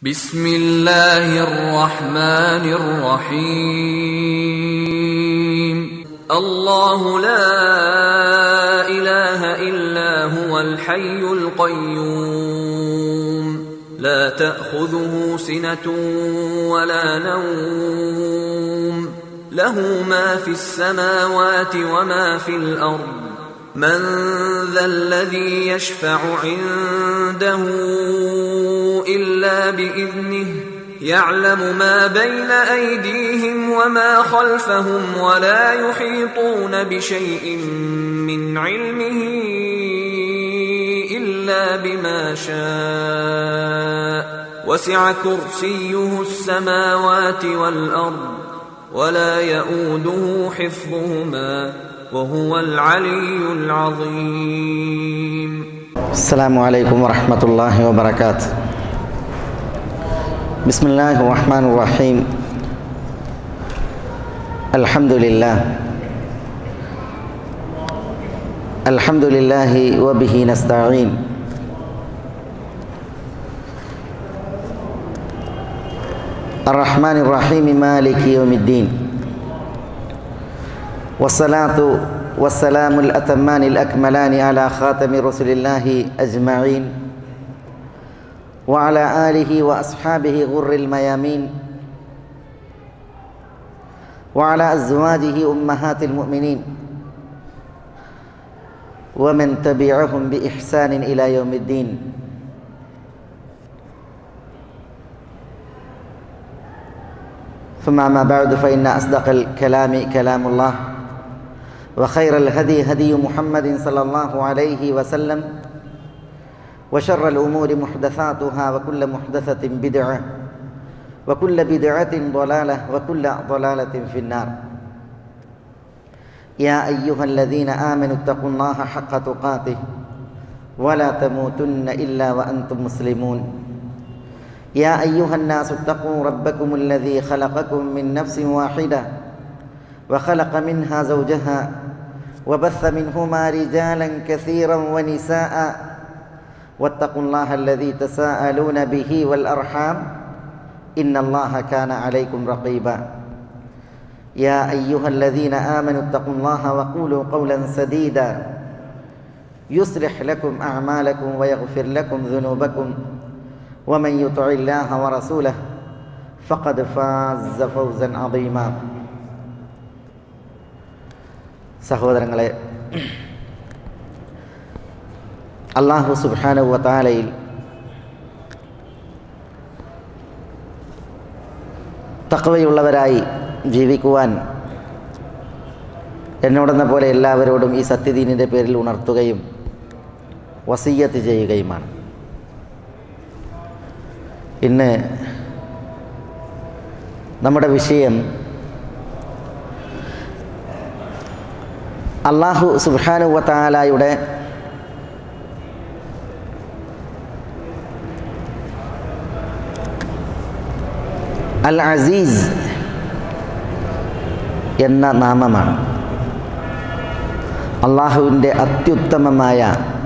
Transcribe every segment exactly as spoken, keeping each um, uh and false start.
ബിസ്മില്ലാഹിർ റഹ്മാനിർ റഹീം. അല്ലാഹു ലാ ഇലാഹ ഇല്ലാ ഹുവൽ ഹയ്യുൽ ഖയ്യൂം ലാ തഅഖുദുഹു സിനതുൻ വലാ നൗം ലഹു മാ ഫിസ് സമാവാതി വമാ ഫിൽ അർദ് من ذا الذي يشفع عنده إلا بإذنه يعلم ما بين أيديهم وما خلفهم ولا يحيطون بشيء من علمه إلا بما شاء وسع كرسيه السماوات والأرض ولا يؤوده حفظهما وهو العلي العظيم. السلام عليكم ورحمة الله وبركاته. بسم الله الرحمن الرحيم. الحمد لله الحمد لله وبه نستعين. الرحمن الرحيم مالك يوم الدين. والصلاة والسلام الأتمان الأكملان على خاتم رسل الله أجمعين وعلى آله وأصحابه غر الميامين وعلى أزواجه أمهات المؤمنين ومن تبعهم بإحسان إلى يوم الدين. ثم ما بعد فإن أصدق الكلام كلام الله وخير الهدي هدي محمد صلى الله عليه وسلم وشر الأمور محدثاتها وكل محدثة بدعة وكل بدعة ضلالة وكل ضلالة في النار. يا أيها الذين آمنوا اتقوا الله حق تقاته ولا تموتن إلا وأنتم مسلمون. يا أيها الناس اتقوا ربكم الذي خلقكم من نفس واحدة وخلق منها زوجها وبث منهما رجالا كثيرا ونساء واتقوا الله الذي تساءلون به والأرحام إن الله كان عليكم رقيبا. يا أيها الذين آمنوا اتقوا الله وقولوا قولا سديدا يصلح لكم أعمالكم ويغفر لكم ذنوبكم ومن يطع الله ورسوله فقد فاز فوزا عظيما. സഹോദരങ്ങളെ, അല്ലാഹു സുബ്ഹാനഹു വ തആലയിൽ തഖ്വയുള്ളവരായി ജീവിക്കുവാൻ എന്നോടെന്ന പോലെ എല്ലാവരോടും ഈ സത്യദീനിൻ്റെ പേരിൽ ഉണർത്തുകയും വസിയ്യത്ത് ചെയ്യുകയുമാണ്. ഇന്ന് നമ്മുടെ വിഷയം അല്ലാഹു സുബ്ഹാനഹു വ തആലയുടെ അൽ അസീസ് എന്ന നാമമാണ്. അല്ലാഹുവിൻ്റെ അത്യുത്തമമായ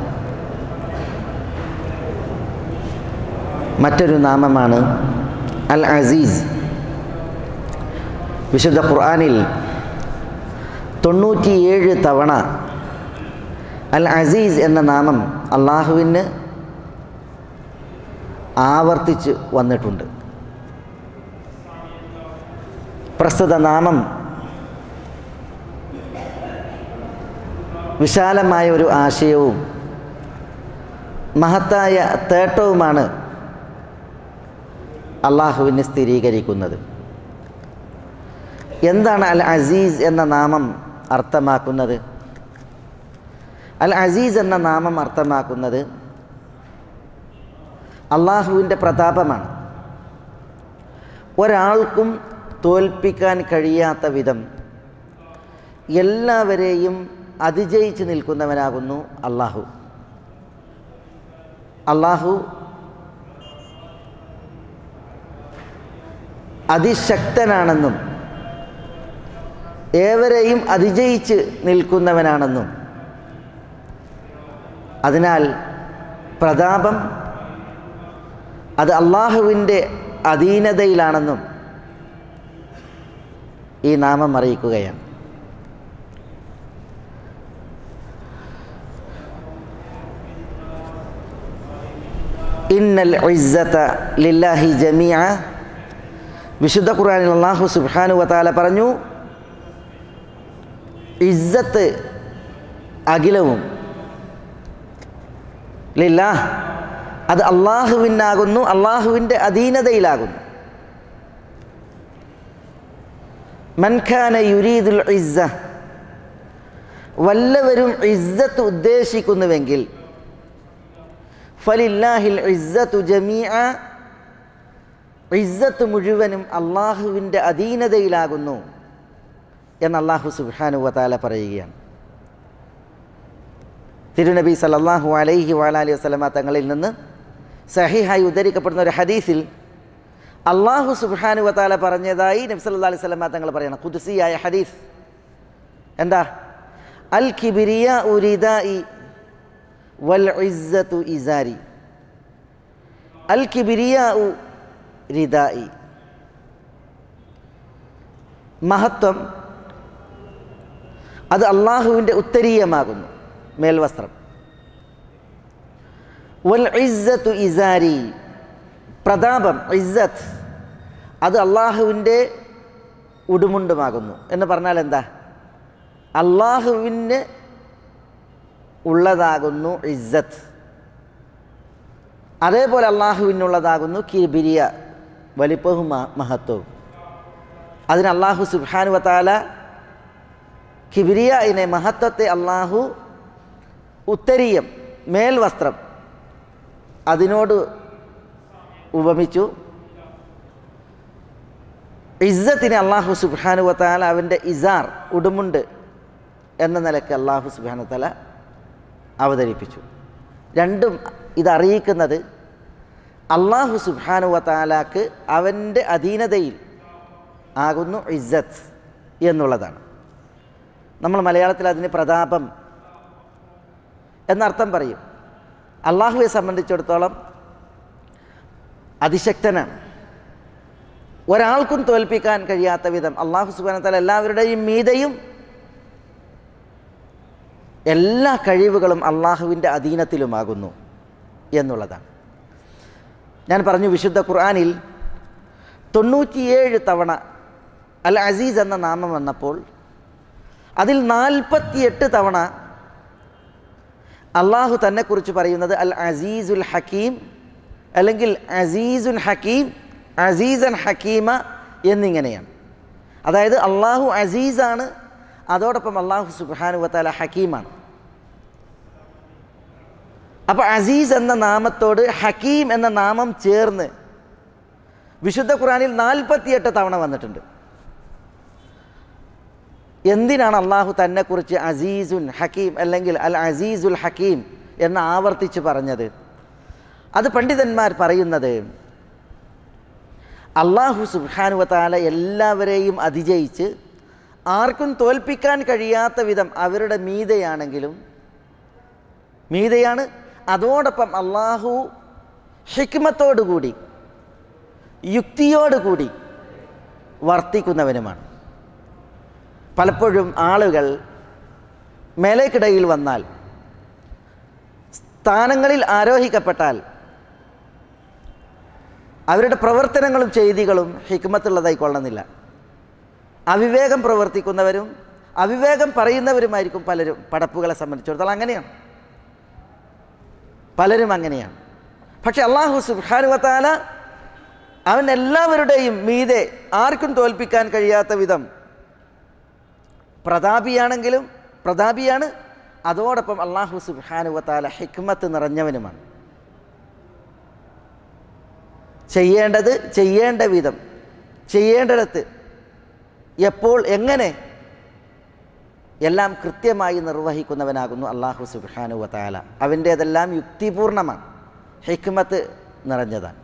മറ്റൊരു നാമമാണ് അൽ അസീസ്. വിശുദ്ധ ഖുർആനിൽ തൊണ്ണൂറ്റിയേഴ് തവണ അൽ അസീസ് എന്ന നാമം അള്ളാഹുവിന് ആവർത്തിച്ച് വന്നിട്ടുണ്ട്. പ്രസ്തുത നാമം വിശാലമായ ഒരു ആശയവും മഹത്തായ തേട്ടവുമാണ് അള്ളാഹുവിനെ സ്ഥിരീകരിക്കുന്നത്. എന്താണ് അൽ അസീസ് എന്ന നാമം അർത്ഥമാക്കുന്നത്? അൽ അസീസ് എന്ന നാമം അർത്ഥമാക്കുന്നത് അള്ളാഹുവിൻ്റെ പ്രതാപമാണ്. ഒരാൾക്കും തോൽപ്പിക്കാൻ കഴിയാത്ത വിധം എല്ലാവരെയും അതിജയിച്ച് നിൽക്കുന്നവനാകുന്നു അള്ളാഹു. അള്ളാഹു അതിശക്തനാണെന്നും ഏവരെയും അതിജയിച്ച് നിൽക്കുന്നവനാണെന്നും അതിനാൽ പ്രതാപം അത് അള്ളാഹുവിൻ്റെ അധീനതയിലാണെന്നും ഈ നാമം അറിയിക്കുകയാണ്. ഇന്നൽ ഇസ്സത ലില്ലാഹി ജമീഅ. വിശുദ്ധ ഖുർആനിൽ അല്ലാഹു സുബ്ഹാനഹു വ തആല പറഞ്ഞു, ഇസ്സത്ത് അഖിലവും ലില്ലാഹ്, അത് അള്ളാഹുവിനാകുന്നു, അള്ളാഹുവിൻ്റെ അധീനതയിലാകുന്നു. മൻ കാന യുരീദുൽ ഇസ്സ, വല്ലവരും ഇസ്സത്ത് ഉദ്ദേശിക്കുന്നുവെങ്കിൽ, ഫലില്ലാഹിൽ ഇസ്സത്തു ജമീഅ, ഇസ്സത്ത് മുഴുവനും അള്ളാഹുവിൻ്റെ അധീനതയിലാകുന്നു എന്ന് അല്ലാഹു സുബ്ഹാനഹു വ തആല പറയുകയാണ്. തിരുനബി സല്ലല്ലാഹു അലൈഹി വഅലൈഹി വസല്ലമ തങ്ങളിൽ നിന്ന് സഹീഹായി ഉദ്ധരിക്കപ്പെടുന്ന ഒരു ഹദീസിൽ അല്ലാഹു സുബ്ഹാനഹു വ തആല പറഞ്ഞതായി നബി സല്ലല്ലാഹു അലൈഹി വസല്ലമ തങ്ങൾ പറയണം. ഖുദ്സിയായ ഹദീസ് എന്താ? അൽ കിബ്രിയാഉ റിദാഇ വൽ ഇസ്സത്തു ഇസാരി. അൽ കിബ്രിയാഉ റിദാഇ, മഹത്വം അത് അള്ളാഹുവിൻ്റെ ഉത്തരീയമാകുന്നു, മേൽവസ്ത്രം. വൽ ഇസ്സത്തു ഇസാരി, പ്രതാപം, ഇസ്സത്ത് അത് അള്ളാഹുവിൻ്റെ ഉടുമുണ്ടുമാകുന്നു. എന്ന് പറഞ്ഞാൽ എന്താ? അള്ളാഹുവിന് ഉള്ളതാകുന്നു ഇസ്സത്ത്, അതേപോലെ അള്ളാഹുവിനുള്ളതാകുന്നു കിബ്രിയ, വലിപ്പവും മഹത്വവും. അതിന് അള്ളാഹു സുബ്ഹാനഹു വ തആല കിബ്രിയയിനെ, മഹത്വത്തെ അള്ളാഹു ഉത്തരീയം, മേൽവസ്ത്രം അതിനോട് ഉപമിച്ചു. ഇസ്സത്തിനെ അള്ളാഹു സുബ്ഹാനഹു വ തആല അവൻ്റെ ഇസാർ, ഉടുമുണ്ട് എന്ന നിലയ്ക്ക് അള്ളാഹു സുബ്ഹാനഹു വ തആല അവതരിപ്പിച്ചു. രണ്ടും ഇതറിയിക്കുന്നത് അള്ളാഹു സുബ്ഹാനഹു വ തആലാക്ക് അവൻ്റെ അധീനതയിൽ ആകുന്നു ഇസ്സത്ത് എന്നുള്ളതാണ്. നമ്മൾ മലയാളത്തിൽ അതിന് പ്രതാപം എന്നർത്ഥം പറയും. അള്ളാഹുവെ സംബന്ധിച്ചിടത്തോളം അതിശക്തനാണ്. ഒരാൾക്കും തോൽപ്പിക്കാൻ കഴിയാത്ത വിധം അള്ളാഹു സുബ്ഹാനഹു വ തആല എല്ലാവരുടെയും മീതെയും എല്ലാ കഴിവുകളും അള്ളാഹുവിൻ്റെ അധീനത്തിലുമാകുന്നു എന്നുള്ളതാണ്. ഞാൻ പറഞ്ഞു, വിശുദ്ധ ഖുർആനിൽ തൊണ്ണൂറ്റിയേഴ് തവണ അൽ അസീസ് എന്ന നാമം വന്നപ്പോൾ അതിൽ നാൽപ്പത്തിയെട്ട് തവണ അള്ളാഹു തന്നെക്കുറിച്ച് പറയുന്നത് അൽ അസീസുൽ ഹക്കീം, അല്ലെങ്കിൽ അസീസുൻ ഹക്കീം, അസീസൻ ഹക്കീമ എന്നിങ്ങനെയാണ്. അതായത് അള്ളാഹു അസീസാണ്, അതോടൊപ്പം അള്ളാഹു സുബ്ഹാനഹു വ തആല ഹക്കീമാണ്. അപ്പോൾ അസീസ് എന്ന നാമത്തോട് ഹക്കീം എന്ന നാമം ചേർന്ന് വിശുദ്ധ ഖുർആനിൽ നാൽപ്പത്തിയെട്ട് തവണ വന്നിട്ടുണ്ട്. എന്തിനാണ് അള്ളാഹു തന്നെക്കുറിച്ച് അസീസുൻ ഹക്കീം അല്ലെങ്കിൽ അൽ അസീസുൽ ഹക്കീം എന്ന് ആവർത്തിച്ച് പറഞ്ഞത്? അത് പണ്ഡിതന്മാർ പറയുന്നത്, അള്ളാഹു സുബ്ഹാനഹു വ തആല എല്ലാവരെയും അതിജയിച്ച് ആർക്കും തോൽപ്പിക്കാൻ കഴിയാത്ത വിധം അവരുടെ മീതെയാണെങ്കിലും മീതെയാണ്, അതോടൊപ്പം അള്ളാഹു ഹിക്മത്തോടുകൂടി, യുക്തിയോടുകൂടി വർത്തിക്കുന്നവനുമാണ്. പലപ്പോഴും ആളുകൾ മേലേക്കിടയിൽ വന്നാൽ, സ്ഥാനങ്ങളിൽ ആരോഹിക്കപ്പെട്ടാൽ അവരുടെ പ്രവർത്തനങ്ങളും ചെയ്തികളും ഹിക്മത്തുള്ളതായി കൊള്ളുന്നില്ല. അവിവേകം പ്രവർത്തിക്കുന്നവരും അവിവേകം പറയുന്നവരുമായിരിക്കും പലരും. പടപ്പുകളെ സംബന്ധിച്ചിടത്തോളം അങ്ങനെയാണ്, പലരും അങ്ങനെയാണ്. പക്ഷെ അള്ളാഹു സുബ്ഹാനഹു വ തആല അവൻ എല്ലാവരുടെയും മീതെ ആർക്കും തോൽപ്പിക്കാൻ കഴിയാത്ത വിധം പ്രതാപിയാണെങ്കിലും പ്രതാപിയാണ്, അതോടൊപ്പം അള്ളാഹു സുബ്ഹാനഹു വ തആല ഹിക്മത്ത് നിറഞ്ഞവനുമാണ്. ചെയ്യേണ്ടത് ചെയ്യേണ്ട വിധം, ചെയ്യേണ്ടിടത്ത്, എപ്പോൾ, എങ്ങനെ എല്ലാം കൃത്യമായി നിർവഹിക്കുന്നവനാകുന്നു അള്ളാഹു സുബ്ഹാനഹു വ തആല. അവൻ്റേതെല്ലാം യുക്തിപൂർണമാണ്, ഹിക്മത്ത് നിറഞ്ഞതാണ്.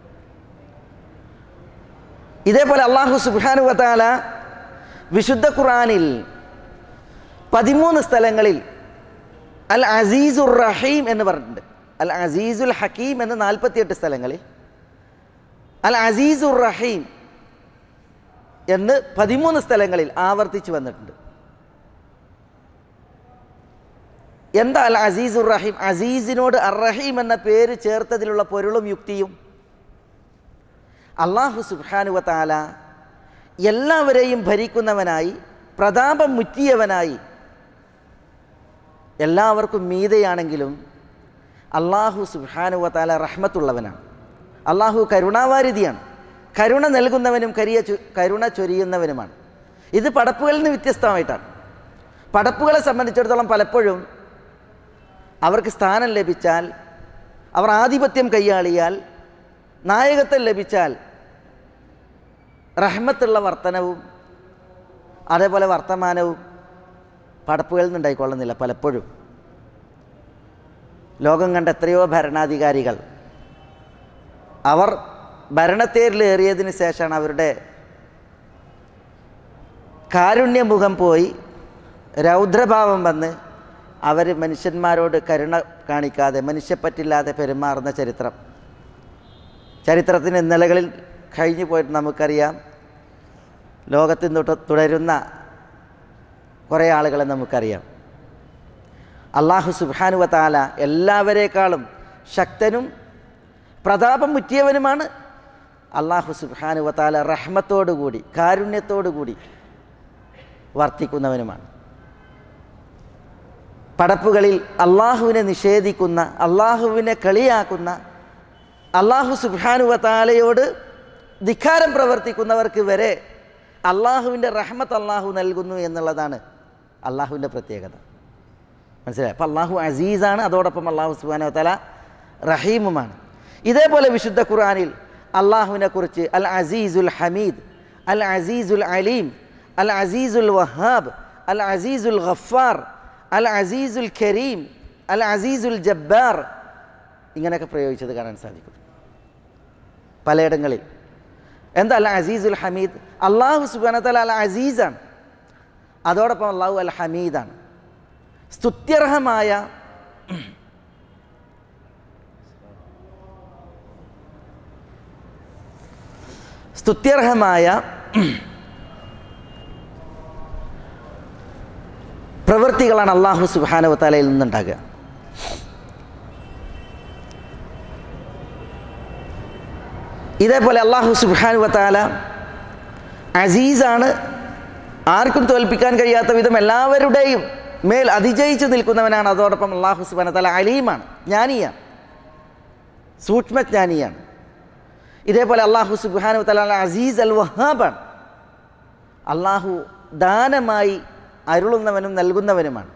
ഇതേപോലെ അള്ളാഹു സുബ്ഹാനഹു വ തആല വിശുദ്ധ ഖുർആനിൽ പതിമൂന്ന് സ്ഥലങ്ങളിൽ അൽ അസീസുർ റഹീം എന്ന് പറഞ്ഞിട്ടുണ്ട്. അൽ അസീസുൽ ഹക്കീം എന്ന് നാൽപ്പത്തിയെട്ട് സ്ഥലങ്ങളിൽ, അൽ അസീസുർ റഹീം എന്ന് പതിമൂന്ന് സ്ഥലങ്ങളിൽ ആവർത്തിച്ചു വന്നിട്ടുണ്ട്. എന്താ അൽ അസീസുർ റഹീം? അസീസിനോട് അർ റഹീം എന്ന പേര് ചേർത്തതിലുള്ള പൊരുളും യുക്തിയും, അള്ളാഹു സുബ്ഹാനഹു വ തആല എല്ലാവരെയും ഭരിക്കുന്നവനായി, പ്രതാപം മുറ്റിയവനായി, എല്ലാവർക്കും മീതെയാണെങ്കിലും അള്ളാഹു സുബ്ഹാനഹു വ തആല റഹ്മത്തുള്ളവനാണ്. അള്ളാഹു കരുണാവാരിധിയാണ്, കരുണ നൽകുന്നവനും കരിയ കരുണ ചൊരിയുന്നവനുമാണ്. ഇത് പടപ്പുകളിൽ നിന്ന് വ്യത്യസ്തമായിട്ടാണ്. പടപ്പുകളെ സംബന്ധിച്ചിടത്തോളം പലപ്പോഴും അവർക്ക് സ്ഥാനം ലഭിച്ചാൽ, അവർ ആധിപത്യം കൈയാളിയാൽ, നായകത്വം ലഭിച്ചാൽ റഹ്മത്തുള്ള വർത്തനവും അതേപോലെ വർത്തമാനവും പടപ്പുകളിൽ നിന്നുണ്ടായിക്കൊള്ളുന്നില്ല. പലപ്പോഴും ലോകം കണ്ട എത്രയോ ഭരണാധികാരികൾ അവർ ഭരണത്തേരിലേറിയതിന് ശേഷമാണ് അവരുടെ കാരുണ്യമുഖം പോയി രൗദ്രഭാവം വന്ന് അവർ മനുഷ്യന്മാരോട് കരുണ കാണിക്കാതെ മനുഷ്യപ്പറ്റില്ലാതെ പെരുമാറുന്ന ചരിത്രം ചരിത്രത്തിന് ഇന്നലകളിൽ കഴിഞ്ഞു പോയിട്ട് നമുക്കറിയാം. ലോകത്തിൽ തുടരുന്ന കുറേ ആളുകളെ നമുക്കറിയാം. അള്ളാഹു സുബ്ഹാനഹു വ തആല എല്ലാവരേക്കാളും ശക്തനും പ്രതാപം മുറ്റിയവനുമാണ്. അള്ളാഹു സുബ്ഹാനഹു വ തആല റഹ്മത്തോടുകൂടി കാരുണ്യത്തോടുകൂടി വർത്തിക്കുന്നവനുമാണ്. പടപ്പുകളിൽ അള്ളാഹുവിനെ നിഷേധിക്കുന്ന, അള്ളാഹുവിനെ കളിയാക്കുന്ന, അള്ളാഹു സുബ്ഹാനഹു വ തആലയോട് ധിക്കാരം പ്രവർത്തിക്കുന്നവർക്ക് വരെ അള്ളാഹുവിൻ്റെ റഹ്മത്ത് അള്ളാഹു നൽകുന്നു എന്നുള്ളതാണ് അള്ളാഹുവിൻ്റെ പ്രത്യേകത. മനസ്സിലായി? അപ്പം അള്ളാഹു അസീസാണ്, അതോടൊപ്പം അള്ളാഹു സുബ്ഹാനഹു വ തആല റഹീമുമാണ്. ഇതേപോലെ വിശുദ്ധ ഖുർആനിൽ അള്ളാഹുവിനെ കുറിച്ച് അൽ അസീസുൽ ഹമീദ്, അൽ അസീസുൽ അലീം, അൽ അസീസുൽ വഹാബ്, അൽ അസീസുൽ ഗഫാർ, അൽ അസീസുൽ കരീം, അൽ അസീസുൽ ജബ്ബാർ ഇങ്ങനെയൊക്കെ പ്രയോഗിച്ചത് കാണാൻ സാധിക്കും പലയിടങ്ങളിൽ. എന്താ അൽ അസീസുൽ ഹമീദ്? അള്ളാഹു സുബ്ഹാനഹു വ തആല അൽ അസീസാണ്, അതോടൊപ്പം അള്ളാഹു അൽ ഹമീദാണ്. സ്തുത്യർഹമായ സ്തുത്യർഹമായ പ്രവൃത്തികളാണ് അള്ളാഹു സുബ്ഹാനഹു വ തആലയിൽ നിന്നുണ്ടാകുക. ഇതേപോലെ അള്ളാഹു സുബ്ഹാനഹു വ തആല അസീസാണ്, ആർക്കും തോൽപ്പിക്കാൻ കഴിയാത്ത വിധം എല്ലാവരുടെയും മേൽ അതിജയിച്ച് നിൽക്കുന്നവനാണ്. അതോടൊപ്പം അള്ളാഹു സുബ്ഹാനഹു വ തആല അലീമാണ്, ജ്ഞാനിയാണ്, സൂക്ഷ്മജ്ഞാനിയാണ്. ഇതേപോലെ അള്ളാഹു സുബ്ഹാനഹു വ തആല അസീസ് അൽ വഹാബാണ്. അള്ളാഹു ദാനമായി അരുളുന്നവനും നൽകുന്നവനുമാണ്.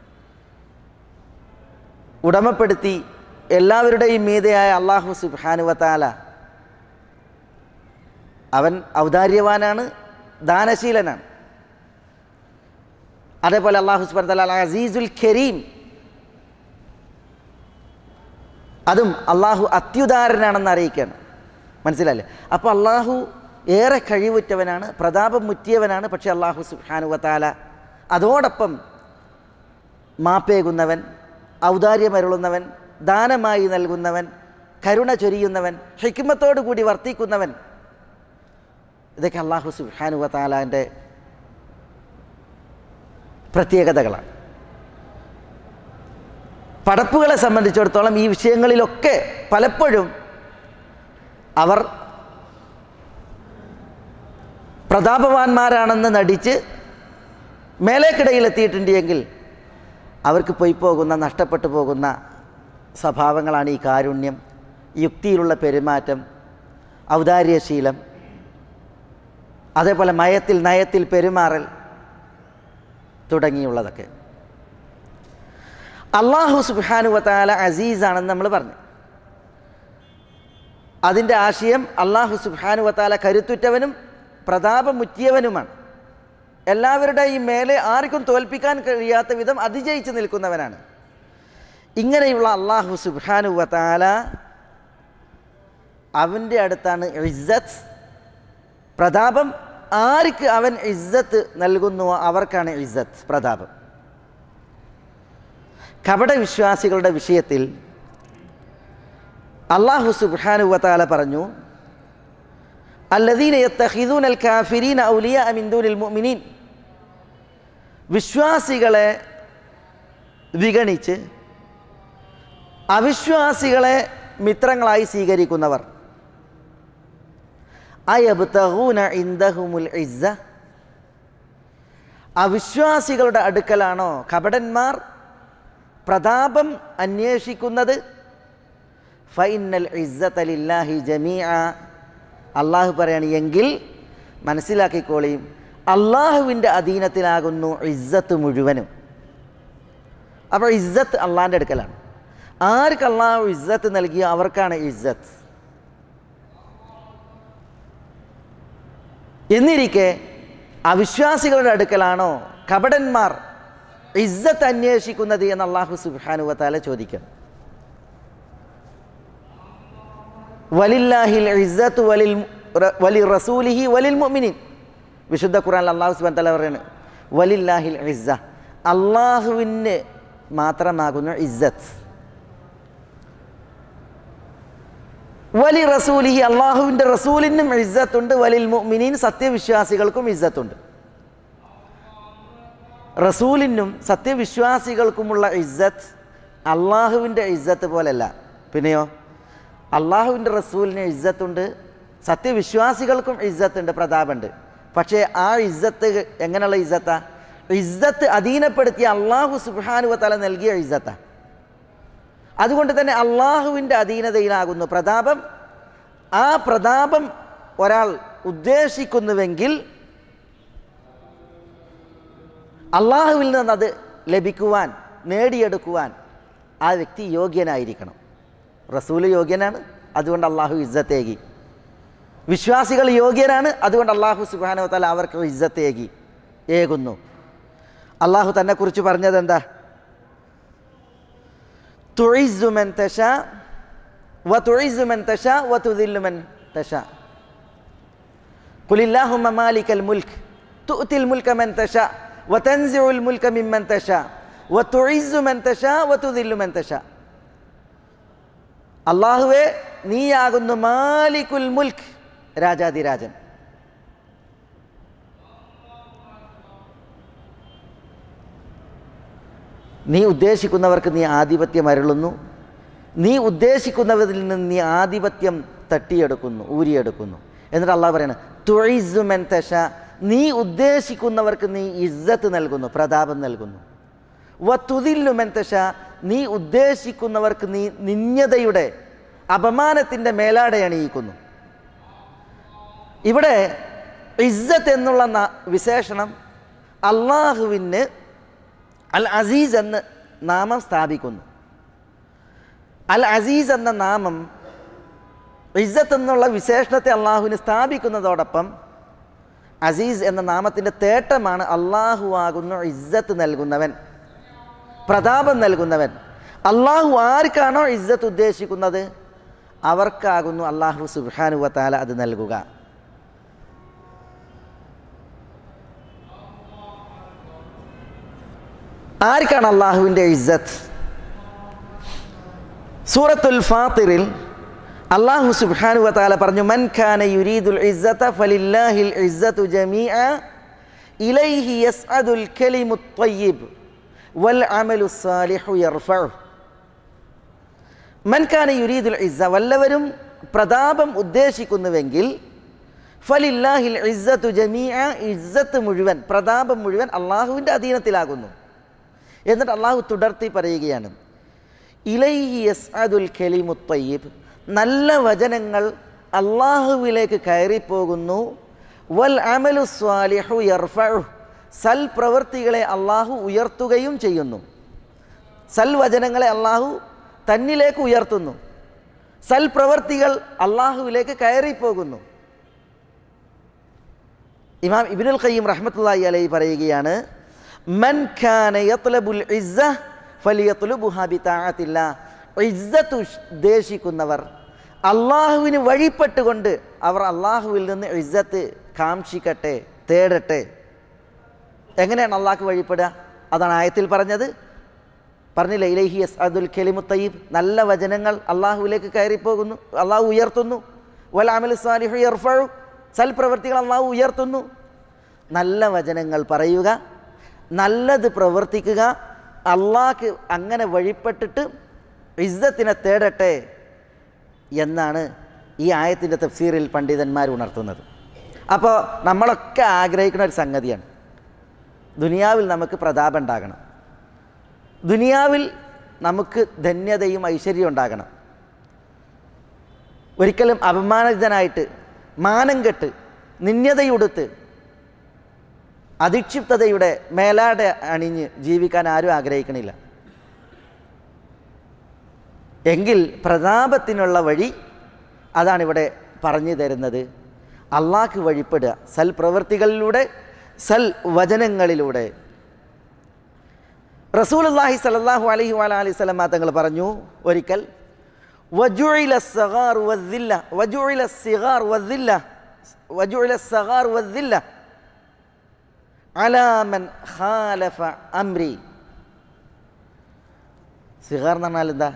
ഉടമപ്പെടുത്തി എല്ലാവരുടെയും മീതെയായ അള്ളാഹു സുബ്ഹാനഹു വ തആല അവൻ ഔദാര്യവാനാണ്, ദാനശീലനാണ്. അതേപോലെ അള്ളാഹു സുബ്ഹാനഹു വ തആല അസീസുൽ കരീം, അതും അള്ളാഹു അത്യുദാരനാണെന്ന് അറിയിക്കുകയാണ്. മനസ്സിലല്ലേ? അപ്പോൾ അള്ളാഹു ഏറെ കഴിവുറ്റവനാണ്, പ്രതാപം മുറ്റിയവനാണ്. പക്ഷേ അള്ളാഹു സുബ്ഹാനഹു വ തആല അതോടൊപ്പം മാപ്പേകുന്നവൻ, ഔദാര്യമരുളുന്നവൻ, ദാനമായി നൽകുന്നവൻ, കരുണ ചൊരിയുന്നവൻ, ഹിക്മത്തോടു കൂടി വർത്തിക്കുന്നവൻ. ഇതൊക്കെ അള്ളാഹു സുബ്ഹാനഹു വ തആലാൻ്റെ പ്രത്യേകതകളാണ്. പടപ്പുകളെ സംബന്ധിച്ചിടത്തോളം ഈ വിഷയങ്ങളിലൊക്കെ പലപ്പോഴും അവർ പ്രതാപവാന്മാരാണെന്ന് നടിച്ച് മേലേക്കിടയിലെത്തിയിട്ടുണ്ട് എങ്കിൽ അവർക്ക് പോയി പോകുന്ന, നഷ്ടപ്പെട്ടു പോകുന്ന സ്വഭാവങ്ങളാണ് ഈ കാരുണ്യം, യുക്തിയിലുള്ള പെരുമാറ്റം, ഔദാര്യശീലം, അതേപോലെ മയത്തിൽ നയത്തിൽ പെരുമാറൽ തുടങ്ങിയുള്ളതൊക്കെ. അള്ളാഹു സുബ്ഹാനഹു വ തആല അസീസാണെന്ന് നമ്മൾ പറഞ്ഞു. അതിൻ്റെ ആശയം അള്ളാഹു സുബ്ഹാനഹു വ തആല കരുത്തുറ്റവനും പ്രതാപമുറ്റിയവനുമാണ്. എല്ലാവരുടെയും മേലെ ആർക്കും തോൽപ്പിക്കാൻ കഴിയാത്ത വിധം അതിജയിച്ച് നിൽക്കുന്നവനാണ്. ഇങ്ങനെയുള്ള അള്ളാഹു സുബ്ഹാനഹു വ തആല അവൻ്റെ അടുത്താണ് ഇസ്സത്ത്, പ്രതാപം. ആർക്ക് അവൻ ഇസ്സത്ത് നൽകുന്നുവോ അവർക്കാണ് ഇസ്സത്ത്, പ്രതാപം. കപടവിശ്വാസികളുടെ വിഷയത്തിൽ അള്ളാഹു സുബ്ഹാനഹു വ തആല പറഞ്ഞു, അല്ലദീന യത്തഖിദൂനൽ കാഫിരീന ഔലിയാ മിൻ ദൂനിൽ മുഅ്മിനീൻ, വിശ്വാസികളെ വിഗണിച്ച് അവിശ്വാസികളെ മിത്രങ്ങളായി സ്വീകരിക്കുന്നവർ. അയബ്തഗൂന ഇൻദഹുമുൽ ഇസ്സ, അവിശ്വാസികളുടെ അടുക്കലാണോ കപടന്മാർ പ്രതാപം അന്വേഷിക്കുന്നത്? ഫഇന്നൽ ഇസ്സത ലില്ലാഹി ജമീഅ, അള്ളാഹു പറയാണ് എങ്കിൽ മനസ്സിലാക്കിക്കോളിയും അള്ളാഹുവിൻ്റെ അധീനത്തിലാകുന്നു ഇസ്സത്ത് മുഴുവനും. അപ്പോൾ ഇസ്സത്ത് അള്ളാഹിൻ്റെ അടുക്കലാണ്. ആർക്ക് അള്ളാഹു ഇസ്സത്ത് നൽകിയോ അവർക്കാണ് ഇസ്സത്ത്. എന്നിരിക്കെ അവിശ്വാസികളുടെ അടുക്കലാണോ കപടന്മാർ ഇസ്സത്ത് അന്വേഷിക്കുന്നത് എന്ന് അള്ളാഹു സുബ്ഹാനഹു വ തആല ചോദിക്കും. വലില്ലാഹിൽ ഇസ്സത്തു വലിൽ വലി റസൂലിഹി വലിൽ മുഅ്മിനീൻ, വിശുദ്ധ ഖുർആനിൽ അള്ളാഹു സുബ്ഹാനഹു വ തആല പറയുന്നു വലില്ലാഹിൽ ഇസ്സ, അള്ളാഹുവിന് മാത്രമാകുന്നു ഇസ്സത്ത്. വലി റസൂലിഹി, അള്ളാഹുവിൻ്റെ റസൂലിനും ഇസ്സത്തുണ്ട്. വലിൽ മുഅ്മിനീൻ, സത്യവിശ്വാസികൾക്കും ഇസ്സത്തുണ്ട്. റസൂലിനും സത്യവിശ്വാസികൾക്കുമുള്ള ഇസ്സത്ത് അള്ളാഹുവിൻ്റെ ഇസ്സത്ത് പോലല്ല. പിന്നെയോ അള്ളാഹുവിൻ്റെ റസൂലിന് ഇസ്സത്തുണ്ട്, സത്യവിശ്വാസികൾക്കും ഇസ്സത്തുണ്ട്, പ്രതാപമുണ്ട്. പക്ഷേ ആ ഇസ്സത്ത് എങ്ങനെയുള്ള ഇസ്സത്താ? ഇസ്സത്ത് അധീനപ്പെടുത്തിയ അള്ളാഹു സുബ്ഹാനഹു വ തആല നൽകിയ ഇസ്സത്താ. അതുകൊണ്ട് തന്നെ അള്ളാഹുവിൻ്റെ അധീനതയിലാകുന്നു പ്രതാപം. ആ പ്രതാപം ഒരാൾ ഉദ്ദേശിക്കുന്നുവെങ്കിൽ അള്ളാഹുവിൽ നിന്നത് ലഭിക്കുവാൻ, നേടിയെടുക്കുവാൻ ആ വ്യക്തി യോഗ്യനായിരിക്കണം. റസൂല് യോഗ്യനാണ്, അതുകൊണ്ട് അള്ളാഹു ഇസ്സത്തേകി. വിശ്വാസികൾ യോഗ്യരാണ്, അതുകൊണ്ട് അള്ളാഹു സുബ്ഹാനഹു വ തആല അവർക്ക് ഇസ്സത്തേകി ഏകുന്നു. അള്ളാഹു തന്നെക്കുറിച്ച് പറഞ്ഞത് എന്താ? തുഇസ്സു മൻ തശാ വതുഇസ്സു മൻ തശാ വതുദില്ലു മൻ തശാ. ഖുലില്ലാഹുമ്മ മാലിക്കൽ മുൽക്ക് തുഅ്തിൽ മുൽക മൻ തശാ വതൻസിഉൽ മുൽക മിമ്മൻ തശാ വതുഇസ്സു മൻ തശാ വതുദില്ലു മൻ തശാ. അല്ലാഹുവേ, നീയാകുന്നു മാലിക്കുൽ മുൽക്ക്, രാജാധിരാജൻ. നീ ഉദ്ദേശിക്കുന്നവർക്ക് നീ ആധിപത്യം അരുളുന്നു, നീ ഉദ്ദേശിക്കുന്നവരിൽ നിന്ന് നീ ആധിപത്യം തട്ടിയെടുക്കുന്നു, ഊരിയെടുക്കുന്നു. എന്നിട്ട് അള്ളാഹു പറയുന്നത് തുഇസ്സു മൻ തശാ, നീ ഉദ്ദേശിക്കുന്നവർക്ക് നീ ഇസ്സത്ത് നൽകുന്നു, പ്രതാപം നൽകുന്നു. വതുദില്ലു മൻ തശാ, നീ ഉദ്ദേശിക്കുന്നവർക്ക് നീ നിന്യതയുടെ, അപമാനത്തിൻ്റെ മേലാടെ അണിയിക്കുന്നു. ഇവിടെ ഇസ്സത്ത് എന്നുള്ള വിശേഷണം അള്ളാഹുവിന് അൽ അസീസ് എന്ന് നാമം സ്ഥാപിക്കുന്നു. അൽ അസീസ് എന്ന നാമം ഇസ്സത്ത് എന്നുള്ള വിശേഷണത്തെ അള്ളാഹുവിന് സ്ഥാപിക്കുന്നതോടൊപ്പം അസീസ് എന്ന നാമത്തിൻ്റെ തേട്ടമാണ് അള്ളാഹു ആകുന്നു ഇസ്സത്ത് നൽകുന്നവൻ, പ്രതാപം നൽകുന്നവൻ. അള്ളാഹു ആർക്കാണോ ഇസ്സത്ത് ഉദ്ദേശിക്കുന്നത് അവർക്കാകുന്നു അള്ളാഹു സുബ്ഹാനഹു വ തആല അത് നൽകുക. ആർക്കാണ് അള്ളാഹുവിൻ്റെ ഇസ്സത്ത്? സൂറത്തുൽ ഫാത്തിറിൽ അള്ളാഹു സുബ്ഹാനഹു വ തആല പറഞ്ഞു, മൻ കാന യുരീദുൽ ഇസ്സത ഫലില്ലാഹിൽ ഇസ്സതു ജമീഅ ഇലൈഹി യസ്അദുൽ കലിമുത് ത്വയ്യിബ് വൽ അമലുസ് സാലിഹു യർഫഉ. മൻ കാന യുരീദുൽ ഇസ്സ, വല്ലവരും പ്രതാപം ഉദ്ദേശിക്കുന്നുവെങ്കിൽ ഫലില്ലാഹിൽ ഇസ്സതു ജമീഅ, ഇസ്സത്ത് മുഴുവൻ, പ്രതാപം മുഴുവൻ അള്ളാഹുവിൻ്റെ അധീനത്തിലാകുന്നു. എന്നിട്ട് അള്ളാഹു തുടർത്തി പറയുകയാണ്, ഇലൈഹി യസ്അദുൽ കലിമുത് ത്വയ്യിബ്, നല്ല വചനങ്ങൾ അള്ളാഹുവിലേക്ക് കയറിപ്പോകുന്നു. വൽ അമലു സ്വാലിഹു യർഫഉ, സൽ പ്രവൃത്തികളെ അള്ളാഹു ഉയർത്തുകയും ചെയ്യുന്നു. സൽ വചനങ്ങളെ അള്ളാഹു തന്നിലേക്ക് ഉയർത്തുന്നു, സൽ പ്രവൃത്തികൾ അള്ളാഹുവിലേക്ക് കയറിപ്പോകുന്നു. ഇമാം ഇബ്നുൽ ഖയ്യിം റഹ്മത്തുള്ളാഹി അലൈഹി പറയുകയാണ്, മൻ കാന യത്ലബുൽ ഇസ്സ ഫലിയത്ലുബുഹാ ബിതാഅത്തില്ലാ. ഇസ്സത്ത് ഉദ്ദേശിക്കുന്നവർ അള്ളാഹുവിന് വഴിപ്പെട്ടുകൊണ്ട് അവർ അള്ളാഹുവിൽ നിന്ന് ഇസ്സത്ത് കാംക്ഷിക്കട്ടെ, തേടട്ടെ. എങ്ങനെയാണ് അള്ളാഹ്ക്ക് വഴിപ്പെടുക? അതാണ് ആയത്തിൽ പറഞ്ഞത്. പറഞ്ഞില്ലേ, ഇലൈഹി യസ്അദുൽ കലിമുത് ത്വയ്യിബ്, നല്ല വചനങ്ങൾ അള്ളാഹുവിലേക്ക് കയറിപ്പോകുന്നു, അള്ളാഹു ഉയർത്തുന്നു. വൽ അമലു സ്വാലിഹു യർഫഉ, സൽപ്രവൃത്തികൾ അള്ളാഹു ഉയർത്തുന്നു. നല്ല വചനങ്ങൾ പറയുക, നല്ലത് പ്രവർത്തിക്കുക, അള്ളാഹ്ക്ക് അങ്ങനെ വഴിപ്പെട്ടിട്ട് ഇസ്സത്തിനെ തേടട്ടെ എന്നാണ് ഈ ആയത്തിൻ്റെ തഫ്സീറിൽ പണ്ഡിതന്മാർ ഉണർത്തുന്നത്. അപ്പോൾ നമ്മളൊക്കെ ആഗ്രഹിക്കുന്ന ഒരു സംഗതിയാണ്, ദുനിയാവിൽ നമുക്ക് പ്രതാപം ഉണ്ടാകണം, ദുനിയാവിൽ നമുക്ക് ധന്യതയും ഐശ്വര്യവും ഉണ്ടാകണം. ഒരിക്കലും അപമാനിതനായിട്ട് മാനം കെട്ട് നിന്യതയുടുത്ത് അധിക്ഷിപ്തതയുടെ മേലാടെ അണിഞ്ഞ് ജീവിക്കാൻ ആരും ആഗ്രഹിക്കണില്ല. എങ്കിൽ പ്രതാപത്തിനുള്ള വഴി അതാണിവിടെ പറഞ്ഞു തരുന്നത്. അള്ളാഹ്ക്ക് വഴിപ്പെടുക, സൽപ്രവൃത്തികളിലൂടെ, സൽ വചനങ്ങളിലൂടെ. റസൂലുള്ളാഹി സ്വല്ലല്ലാഹു അലൈഹി വഅലൈഹി വസല്ലം തങ്ങൾ പറഞ്ഞു ഒരിക്കൽ, വജുഇല സ്സഗാർ വദ്ദില്ല വജുഇല സ്സിഗാർ വദ്ദില്ല വജുഇല സ്സഗാർ വദ്ദില്ല അലാ മൻ ഖാലഫ അംരി. സിഗാർ എന്ന് പറഞ്ഞാൽ എന്താ?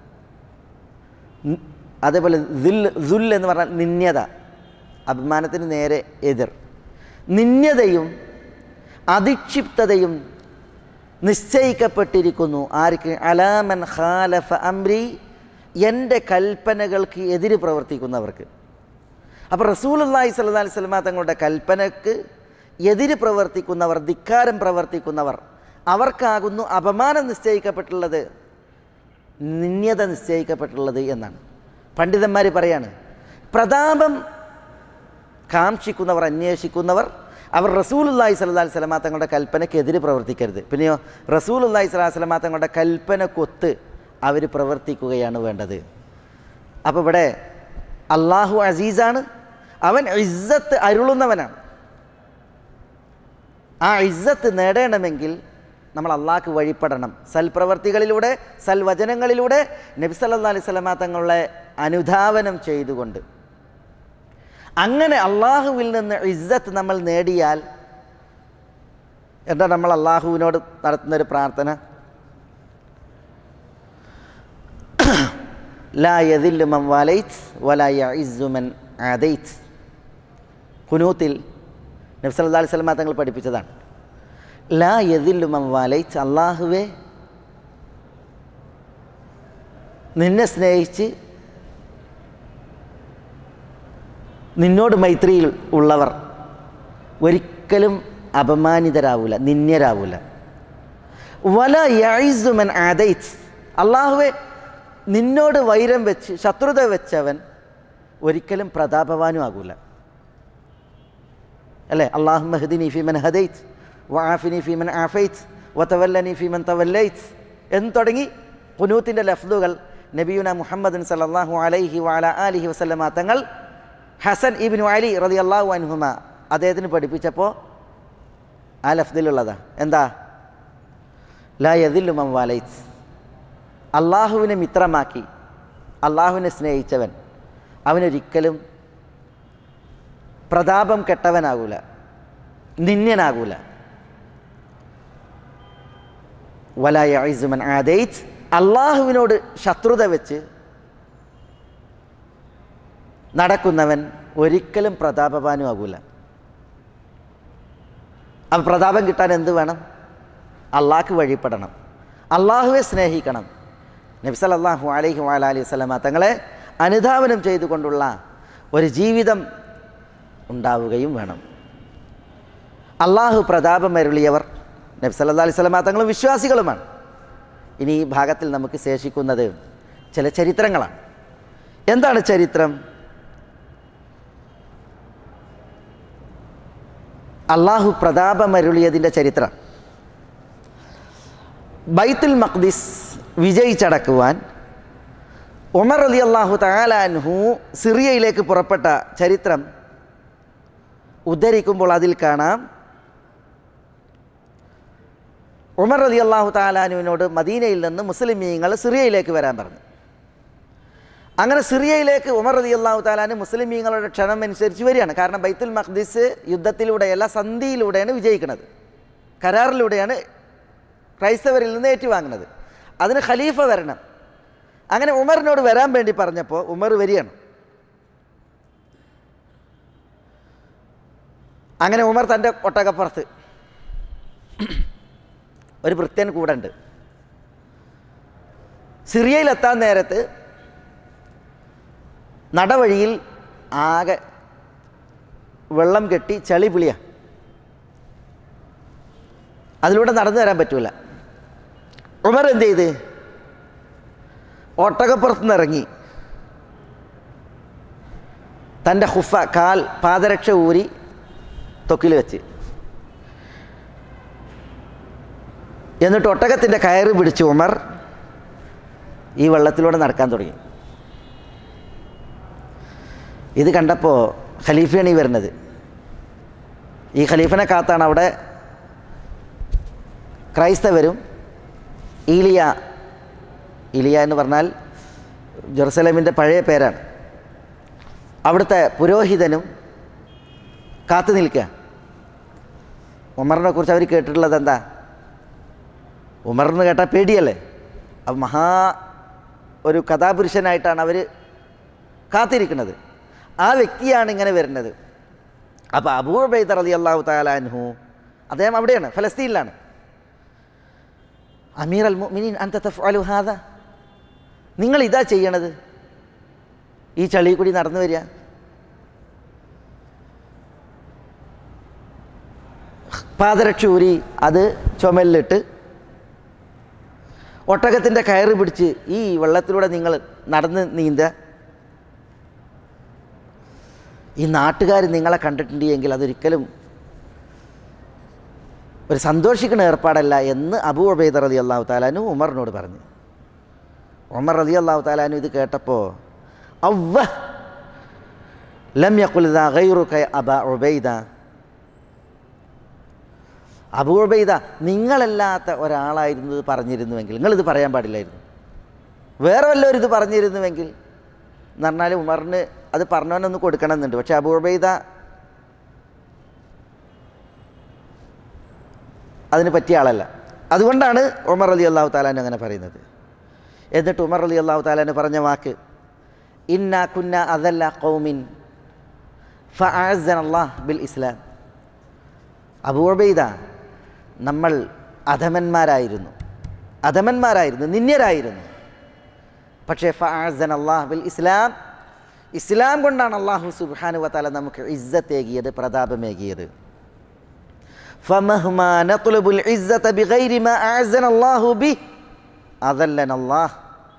അതേപോലെ ദുൽ എന്ന് പറഞ്ഞാൽ നിന്യത, അഭിമാനത്തിന് നേരെ എതിർ. നിന്യതയും അധിക്ഷിപ്തതയും നിശ്ചയിക്കപ്പെട്ടിരിക്കുന്നു ആർക്ക്? അലാ മൻ ഖാലഫ അംരി, എൻ്റെ കൽപ്പനകൾക്ക് എതിര് പ്രവർത്തിക്കുന്നവർക്ക്. അപ്പോൾ റസൂലുള്ളാഹി സ്വല്ലല്ലാഹി അലൈഹി വസല്ലം തങ്ങളുടെ കൽപ്പനക്ക് എതിര് പ്രവർത്തിക്കുന്നവർ, ധിക്കാരം പ്രവർത്തിക്കുന്നവർ, അവർക്കാകുന്നു അപമാനം നിശ്ചയിക്കപ്പെട്ടുള്ളത്, നിന്യത നിശ്ചയിക്കപ്പെട്ടുള്ളത് എന്നാണ് പണ്ഡിതന്മാർ പറയാണ്. പ്രതാപം കാക്ഷിക്കുന്നവർ, അന്വേഷിക്കുന്നവർ, അവർ റസൂലുള്ളാഹി സ്വല്ലല്ലാഹി അലൈഹി വസല്ലം തങ്ങളുടെ കൽപ്പനയ്ക്കെതിരെ പ്രവർത്തിക്കരുത്. പിന്നെയോ റസൂലുള്ളാഹി സ്വല്ലല്ലാഹി അലൈഹി വസല്ലം തങ്ങളുടെ കൽപ്പനക്കൊത്ത് അവർ പ്രവർത്തിക്കുകയാണ് വേണ്ടത്. അപ്പോൾ ഇവിടെ അള്ളാഹു അസീസാണ്, അവൻ ഇസ്സത്ത് അരുളുന്നവനാണ്. ആ ഇസ്സത്ത് നേടണമെങ്കിൽ നമ്മൾ അള്ളാഹ്ക്ക് വഴിപ്പെടണം, സൽപ്രവർത്തികളിലൂടെ, സൽവചനങ്ങളിലൂടെ, നബി സല്ലല്ലാഹു അലൈഹി വസല്ലം തങ്ങളെ അനുധാവനം ചെയ്തുകൊണ്ട്. അങ്ങനെ അള്ളാഹുവിൽ നിന്ന് ഇസ്സത്ത് നമ്മൾ നേടിയാൽ എന്താ നമ്മൾ അള്ളാഹുവിനോട് നടത്തുന്നൊരു പ്രാർത്ഥന? ലാ യദില്ലു മൻ വാലൈത് വലാ യഇസ്സു മൻ ആദൈത്. ഖുനൂത്തിൽ നബി സല്ലല്ലാഹു അലൈഹി വസല്ലം തങ്ങൾ പഠിപ്പിച്ചതാണ്. ലാ യദില്ലു മൻ വാലൈത്, അള്ളാഹുവേ നിന്നെ സ്നേഹിച്ച് നിന്നോട് മൈത്രിയിൽ ഉള്ളവർ ഒരിക്കലും അപമാനിതരാവില്ല, നിന്യരാവില്ല. വല യഇസ്സു മൻ ആദൈത്, അള്ളാഹുവേ നിന്നോട് വൈരം വെച്ച് ശത്രുത വെച്ചവൻ ഒരിക്കലും പ്രതാപവാനും ആകൂല. അല്ലേ? അല്ലാഹുമ്മ ഹ്ദിനി ഫീമൻ ഹദൈത് വആഫിനി ഫീമൻ ആഫൈത് വതവല്ലനി ഫീമൻ തവല്ലൈത് എന്ന് തുടങ്ങി ഖുനൂത്തിൻ്റെ ലഫ്ലുകൾ നബിയുന മുഹമ്മദ് സല്ലല്ലാഹു അലൈഹി വഅല ആലിഹി വസല്ലമ തങ്ങൾ ഹസൻ ഇബ്നു അലി റളിയല്ലാഹു അൻഹുമ അദ്ദേഹത്തിന് പഠിപ്പിച്ചപ്പോൾ ആ ലഫ്ദിലുള്ളതാ. എന്താ? ലാ യദില്ലു മൻ വാലൈത്, അള്ളാഹുവിനെ മിത്രമാക്കി അള്ളാഹുവിനെ സ്നേഹിച്ചവൻ അവനൊരിക്കലും പ്രതാപം കെട്ടവനാകൂല, നിന്യനാകൂല. വലാ യഇസ്സു മൻ ആദൈത്, അള്ളാഹുവിനോട് ശത്രുത വെച്ച് നടക്കുന്നവൻ ഒരിക്കലും പ്രതാപവാനും ആകൂല. അപ്പം പ്രതാപം കിട്ടാൻ എന്ത് വേണം? അള്ളാഹ്ക്ക് വഴിപ്പെടണം, അള്ളാഹുവെ സ്നേഹിക്കണം, നബി സല്ലല്ലാഹു അലൈഹി വഅലൈഹി വസല്ലമ തങ്ങളെ അനുധാവനം ചെയ്തുകൊണ്ടുള്ള ഒരു ജീവിതം ഉണ്ടാവുകയും വേണം. അള്ളാഹു പ്രതാപം അരുളിയവർ നബി സല്ലല്ലാഹു അലൈഹി വസല്ലമ തങ്ങളും വിശ്വാസികളുമാണ്. ഇനി ഈ ഭാഗത്തിൽ നമുക്ക് ശേഷിക്കുന്നത് ചില ചരിത്രങ്ങളാണ്. എന്താണ് ചരിത്രം? അള്ളാഹു പ്രതാപമരുളിയതിൻ്റെ ചരിത്രം. ബൈത്തുൽ മഖ്ദിസ് വിജയിച്ചടക്കുവാൻ ഉമർ റളിയല്ലാഹു തആല അൻഹു സിറിയയിലേക്ക് പുറപ്പെട്ട ചരിത്രം ഉദ്ധരിക്കുമ്പോൾ അതിൽ കാണാം, ഉമർ റളിയല്ലാഹു തആല അൻഹുവിനോട് മദീനയിൽ നിന്ന് മുസ്ലിമീങ്ങൾ സിറിയയിലേക്ക് വരാൻ പറഞ്ഞു. അങ്ങനെ സിറിയയിലേക്ക് ഉമർ റളിയല്ലാഹു തആല അൻഹു മുസ്ലിമീങ്ങളുടെ ക്ഷണം അനുസരിച്ച് വരികയാണ്. കാരണം ബൈത്തുൽ മഖ്ദിസ് യുദ്ധത്തിലൂടെയല്ല, സന്ധിയിലൂടെയാണ് വിജയിക്കുന്നത്, കരാറിലൂടെയാണ് ക്രൈസ്തവരിൽ നിന്ന് ഏറ്റുവാങ്ങുന്നത്. അതിന് ഖലീഫ വരണം. അങ്ങനെ ഉമറിനോട് വരാൻ വേണ്ടി പറഞ്ഞപ്പോൾ ഉമർ വരികയാണ്. അങ്ങനെ ഉമർ തൻ്റെ ഒട്ടകപ്പുറത്ത്, ഒരു ഭൃത്യൻ കൂടെ ഉണ്ട്. സിറിയയിലെത്താൻ നേരത്ത് നടവഴിയിൽ ആകെ വെള്ളം കെട്ടി ചളി പിളിയ, അതിലൂടെ നടന്നു വരാൻ പറ്റൂല. ഉമർ എന്ത് ചെയ്ത് ഒട്ടകപ്പുറത്തുനിന്ന് ഇറങ്ങി തൻ്റെ ഹുഫ കാൽ പാദരക്ഷ ഊരി തൊക്കിൽ വെച്ച്, എന്നിട്ട് ഒട്ടകത്തിൻ്റെ കയറ് പിടിച്ച് ഉമർ ഈ വെള്ളത്തിലൂടെ നടക്കാൻ തുടങ്ങി. ഇത് കണ്ടപ്പോൾ ഖലീഫയാണ് ഈ വരുന്നത്. ഈ ഖലീഫനെ കാത്താണ് അവിടെ ക്രൈസ്തവരും, ഈലിയ, ഈലിയ എന്ന് പറഞ്ഞാൽ ജെറുസലേമിൻ്റെ പഴയ പേരാണ്, അവിടുത്തെ പുരോഹിതനും കാത്തു നിൽക്കുക. ഉമറിനെ കുറിച്ച് അവർ കേട്ടിട്ടുള്ളത് എന്താ? ഉമറിന് കേട്ടാൽ പേടിയല്ലേ. അപ്പം മഹാ ഒരു കഥാപുരുഷനായിട്ടാണ് അവർ കാത്തിരിക്കുന്നത്. ആ വ്യക്തിയാണ് ഇങ്ങനെ വരുന്നത്. അപ്പോൾ അബൂ ഉബൈദ റളിയല്ലാഹു തആല അൻഹു അദ്ദേഹം അവിടെയാണ്, ഫലസ്തീനിലാണ്. അമീർ അൽ മുഅ്മിനീൻ അൻത തഫ്അലു ഹാദാ, നിങ്ങൾ ഇതാ ചെയ്യണത്, ഈ ചളി കൂടി നടന്നു വരിക. പാദരക്ഷൂരി അത് ചുമലിലിട്ട് ഒട്ടകത്തിൻ്റെ കയറ് പിടിച്ച് ഈ വെള്ളത്തിലൂടെ നിങ്ങൾ നടന്ന് നീന്തുക. ഈ നാട്ടുകാർ നിങ്ങളെ കണ്ടിട്ടുണ്ടെങ്കിൽ അതൊരിക്കലും ഒരു സന്തോഷിക്കുന്ന ഏർപ്പാടല്ല എന്ന് അബൂ ഉബൈദ റളിയല്ലാഹു തആല അൻഹു ഉമറിനോട് പറഞ്ഞു. ഉമർ റളിയല്ലാഹു തആല അൻഹു ഇത് കേട്ടപ്പോൾ അവ്വ ലം യഖുൽ ദാ ഗൈറുക അബാ ഉബൈദ, അബൂ ഉബൈദ നിങ്ങളല്ലാത്ത ഒരാളായിരുന്നു ഇത് പറഞ്ഞിരുന്നുവെങ്കിൽ, നിങ്ങളിത് പറയാൻ പാടില്ലായിരുന്നു, വേറെ വല്ലവരും ഇത് പറഞ്ഞിരുന്നുവെങ്കിൽ എന്ന് പറഞ്ഞാൽ ഉമറിന് അത് പറഞ്ഞവനൊന്ന് കൊടുക്കണമെന്നുണ്ട്. പക്ഷെ അബൂ ഉബൈദ അതിന് പറ്റിയ ആളല്ല. അതുകൊണ്ടാണ് ഉമർ റളിയല്ലാഹു തആല അൻഹു അങ്ങനെ പറയുന്നത്. എന്നിട്ട് ഉമർ റളിയല്ലാഹു തആല അൻഹു പറഞ്ഞ വാക്ക്, ഇന്നാ കുന്ന അദല്ല ഖൗമിൻ ഫഅഅസ്സനല്ലാഹ് ബിൽ ഇസ്ലാം. അബൂ ഉബൈദ നമ്മൾ അധമന്മാരായിരുന്നു, അധമന്മാരായിരുന്നു, നിന്ദ്യരായിരുന്നു. പക്ഷേ ഫഅഅസ്സനല്ലാഹ് ബിൽ ഇസ്ലാം, ഇസ്ലാം കൊണ്ടാണ് അല്ലാഹു സുബ്ഹാനഹു വ തആല നമുക്ക് ഇസ്സത്തേകിയത്, പ്രതാപമേകിയത്. ഫമഹ്മാ നത്ലുബുൽ ഇസ്സത ബിഗൈരി മാ അഅസ്സനല്ലാഹു ബിഹി അദല്ലനല്ലാഹ്.